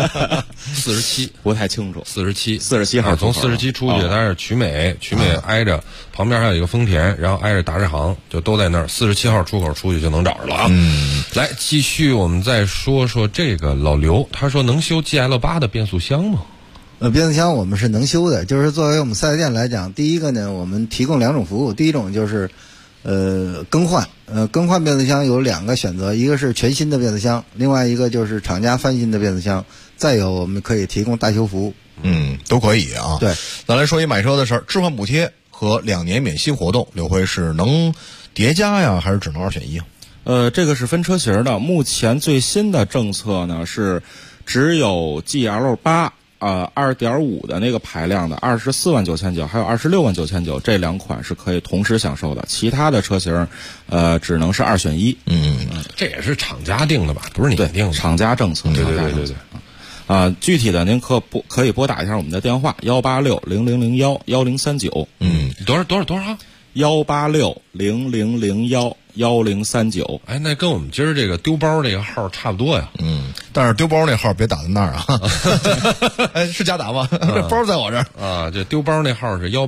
，47 不太清楚，47号从47出去，它是曲美挨着，旁边还有一个丰田，然后挨着达世行，就都在那儿。47号出口出去就能找着了啊。来继续，我们再说说这个老刘，他说能修 GL8 的变速箱吗？ 变速箱我们是能修的，就是作为我们4S店来讲，第一个呢，我们提供2种服务，第一种就是更换变速箱有2个选择，一个是全新的变速箱，另外一个就是厂家翻新的变速箱，再有我们可以提供大修服务。 都可以啊。 对， 咱来说一买车的事儿，置换补贴和2年免息活动，刘辉是能叠加呀，还是只能2选1啊？ 这个是分车型的，目前最新的政策呢是只有 GL8。2.5 的那个排量的24.999万，还有26.999万，这2款是可以同时享受的，其他的车型只能是2选1。 这也是厂家定的吧，不是你定的？ 厂家政策。对。具体的您可以拨打一下我们的电话18600011039。 多少 ？18600011039。 哎，那跟我们今儿这个丢包这个号差不多呀。 但是丢包那号别打在那儿啊。哎，是嘉达吗？这包在我这儿啊。这丢包那号是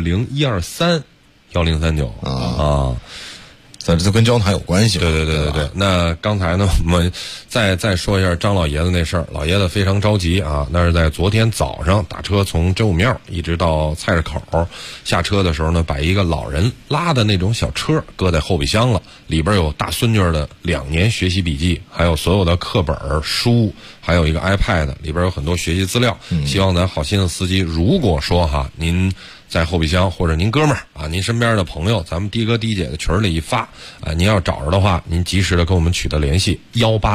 18601231039啊。 这跟交通有关系。 对。那刚才呢，我们再说一下张老爷子那事儿。老爷子非常着急啊，那是在昨天早上打车从真武庙一直到菜市口，下车的时候呢，把一个老人拉的那种小车搁在后备箱了，里边有大孙女的2年学习笔记，还有所有的课本书，还有一个 iPad， 里边有很多学习资料。希望咱好心的司机，如果说您在后备箱或者您哥们儿啊，您身边的朋友，咱们的哥的姐的群里一发您要找着的话，您及时的跟我们取得联系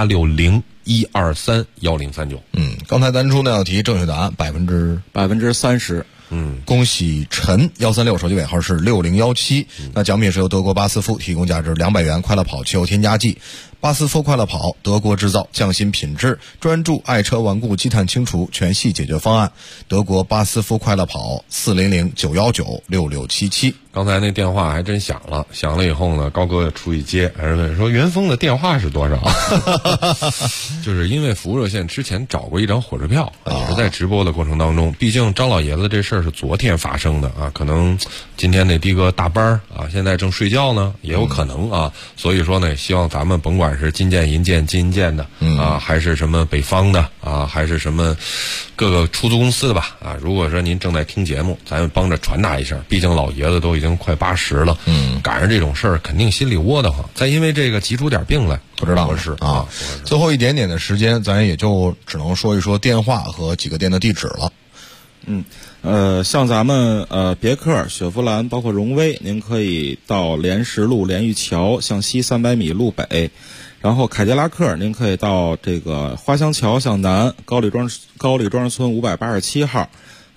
，18601231039。 刚才咱出那道题正确答案 30%。 恭喜陈136，手机尾号是6017。那奖品是由德国巴斯夫提供价值200元快乐跑汽油添加剂。巴斯夫快乐跑，德国制造，匠心品质，专注爱车顽固积碳清除全系解决方案。德国巴斯夫快乐跑，400-919-6677。 刚才那电话还真响了以后呢，高哥也出去接，说元丰的电话是多少？就是因为服务热线之前找过一张火车票，也是在直播的过程当中。毕竟张老爷子这事儿是昨天发生的啊，可能今天那的哥大班啊，现在正睡觉呢，也有可能啊。所以说呢，希望咱们甭管是金建银建金银建的还是什么北方的还是什么各个出租公司的吧如果说您正在听节目，咱们帮着传达一下，毕竟老爷子都已经快80了，赶上这种事儿肯定心里窝得慌，再因为这个急出点病来， 不知道合适啊。最后一点点的时间，咱也就只能说一说电话和几个店的地址了。 像咱们别克、雪佛兰，包括荣威，您可以到莲石路莲玉桥向西300米路北，然后凯迪拉克您可以到这个花乡桥向南高里庄村587号，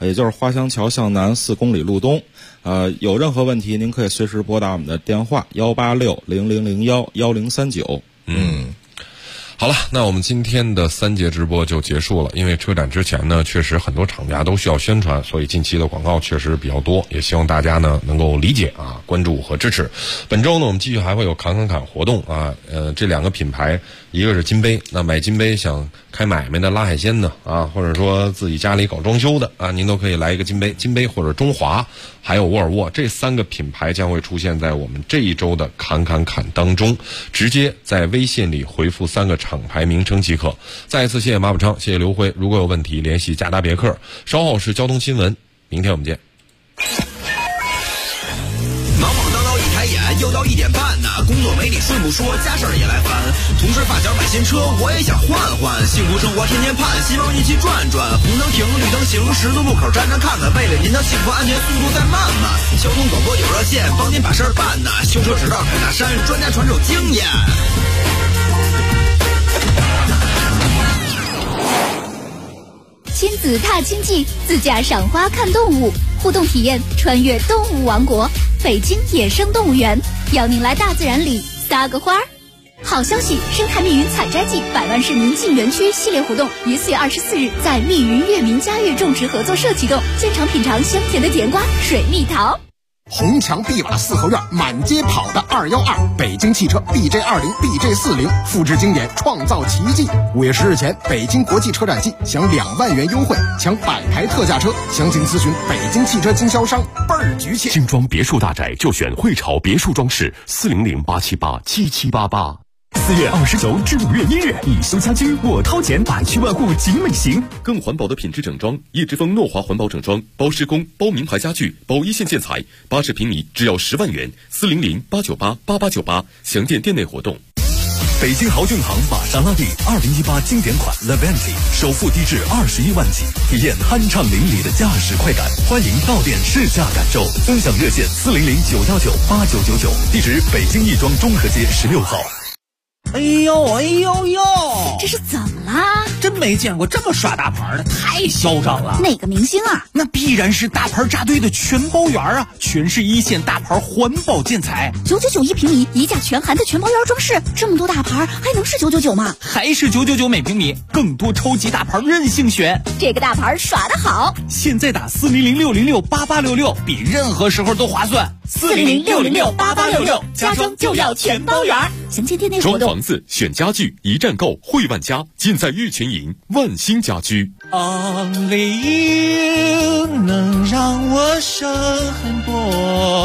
也就是花乡桥向南4公里路东。有任何问题，您可以随时拨打我们的电话18600011039。 好了，那我们今天的3节直播就结束了。因为车展之前呢，确实很多厂家都需要宣传，所以近期的广告确实比较多，也希望大家呢能够理解啊，关注和支持。本周呢，我们继续还会有侃活动啊，这2个品牌，一个是金杯，那买金杯想开买卖的、拉海鲜的啊，或者说自己家里搞装修的啊，您都可以来一个金杯或者中华，还有沃尔沃，这3个品牌将会出现在我们这一周的侃当中，直接在微信里回复3个厂牌名称即可。再一次谢谢马宝昌，谢谢刘辉。如果有问题，联系嘉达别克。稍后是交通新闻，明天我们见。 忙忙叨叨一抬眼，又到1点半呢，工作没你顺不说，家事儿也来烦。同事发小买新车，我也想换换，幸福生活天天盼，希望一起转转。红灯停，绿灯行，十字路口站站看看，为了您的幸福安全，速度再慢慢。交通广播有热线，帮您把事儿办呢。修车直到凯大山，专家传授经验。 亲子踏青记，自驾赏花看动物，互动体验穿越动物王国，北京野生动物园，邀您来大自然里撒个花儿。好消息，生态密云采摘季100万市民进园区系列活动于4月24日在密云悦民嘉悦种植合作社启动，现场品尝香甜的甜瓜、水蜜桃。 红墙碧瓦4合院，满街跑的212，北京汽车 BJ20、BJ40，复制经典，创造奇迹。5月10日前，北京国际车展季享2万元优惠，抢100台特价车，详情咨询北京汽车经销商，倍儿局气。 精装别墅大宅就选汇潮别墅装饰，400-878-7788。4月29至5月1日，你修家居，我掏钱，百区万户景美行。 更环保的品质整装，叶之峰诺华环保整装，包施工，包名牌家具，包一线建材，80平米只要10万元，400-898-8898，详见店内活动。 北京豪骏行玛莎拉蒂2018经典款 Levante 首付低至21万起，体验酣畅淋漓的驾驶快感。欢迎到店试驾感受，分享热线400-919-8999，地址北京亦庄中和街16号。 哎呦， 这是怎么啦？ 真没见过这么耍大牌的，太嚣张了。 哪个明星啊？ 那必然是大牌扎堆的全包园啊，全是一线大牌环保建材 ，999一平米，一价全含的全包园装饰，这么多大牌还能是999吗？ 还是999每平米，更多超级大牌任性选。 这个大牌耍得好， 现在打400-606-8866，比任何时候都划算。 400-606-8866，家装就要全包园。详见店内活动。 装房子选家具，一站购汇万家，尽在玉泉营万兴家居。 Only you 能让我生很多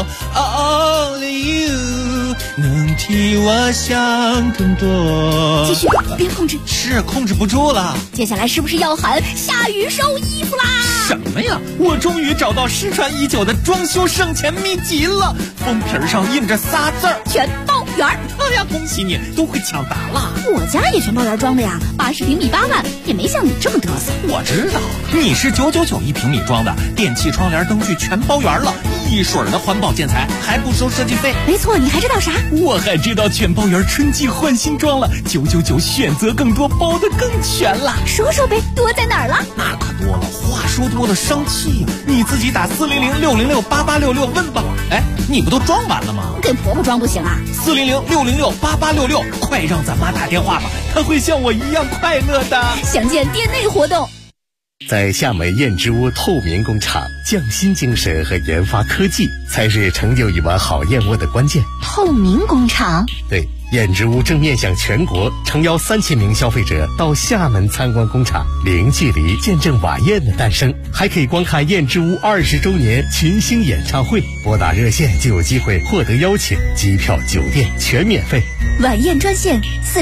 ，Only you 能替我想更多。 继续，别控制， 是控制不住了。 接下来是不是要喊下雨收衣服啦？ 什么呀？我终于找到失传已久的装修省钱秘籍了，封皮上印着仨字儿： 全包园。 哎呀，恭喜你，都会抢答了。 我家也全包园装的呀，80平米8万，也没像你这么嘚瑟。 我知道，你是999一平米装的，电器、窗帘、灯具全包圆了，一水儿的环保建材，还不收设计费。 没错，你还知道啥？ 我还知道全包圆春季换新装了，999选择更多，包得更全了。 说说呗，多在哪儿了？ 那可多了，话说多了生气呀。你自己打400-606-8866问吧。哎，你不都装完了吗？ 给婆婆装不行啊 ？400-606-8866，快让咱妈打电话吧，她会像我一样快乐的。 详见店内活动。 在厦门燕之屋透明工厂，匠心精神和研发科技才是成就一碗好燕窝的关键。 透明工厂， 对，燕之屋正面向全国，诚邀3000名消费者到厦门参观工厂，零距离见证晚宴的诞生，还可以观看燕之屋20周年群星演唱会。拨打热线就有机会获得邀请，机票、酒店全免费。 晚宴专线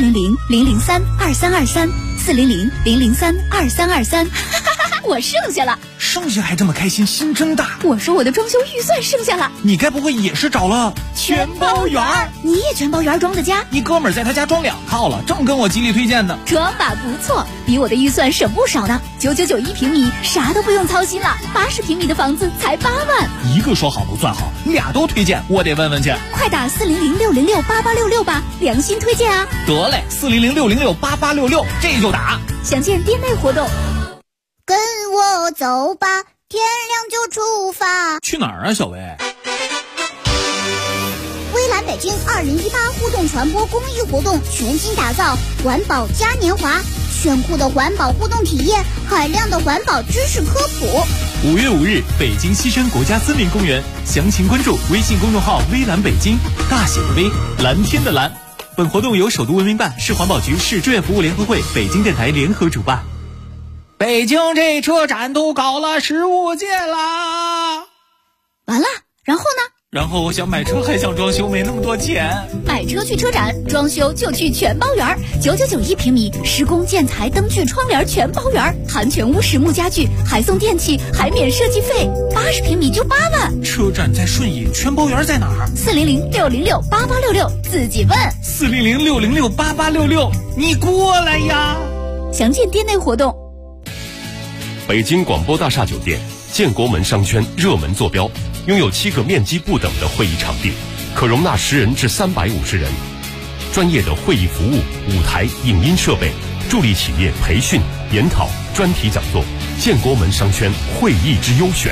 400-003-2323，400-003-2323。我剩下了， 剩下还这么开心，心真大。 我说我的装修预算剩下了， 你该不会也是找了全包园？ 你也全包园装的家？ 你哥们儿在他家装2套了，正跟我极力推荐呢。 装吧不错，比我的预算省不少呢。999一平米，啥都不用操心了。80平米的房子才8万。 一个说好不算好，俩都推荐，我得问问去。 快打400-606-8866吧，良心推荐啊！ 得嘞，400-606-8866，这就打。 详见店内活动。 跟我走吧， 天亮就出发。 去哪儿啊，小薇？ 微蓝北京2018互动传播公益活动全新打造环保嘉年华，炫酷的环保互动体验，海量的环保知识科普。 5月5日，北京西山国家森林公园，详情关注微信公众号微蓝北京，大写的微，蓝天的蓝。本活动由首都文明办、市环保局、市志愿服务联合会、北京电台联合主办。 北京这车展都搞了15届啦！ 完了，然后呢？ 然后我想买车，还想装修，没那么多钱。 买车去车展，装修就去全包园，9991平米，施工建材、灯具、窗帘全包园，含全屋实木家具，还送电器，还免设计费，80平米就8万。 车展在顺义，全包园在哪儿 400-606-8866，自己问。 400-606-8866，你过来呀！ 详见店内活动。 北京广播大厦酒店建国门商圈热门坐标，拥有7个面积不等的会议场地，可容纳10人至350人。专业的会议服务、舞台、影音设备，助力企业培训、研讨、专题讲座。建国门商圈会议之优选。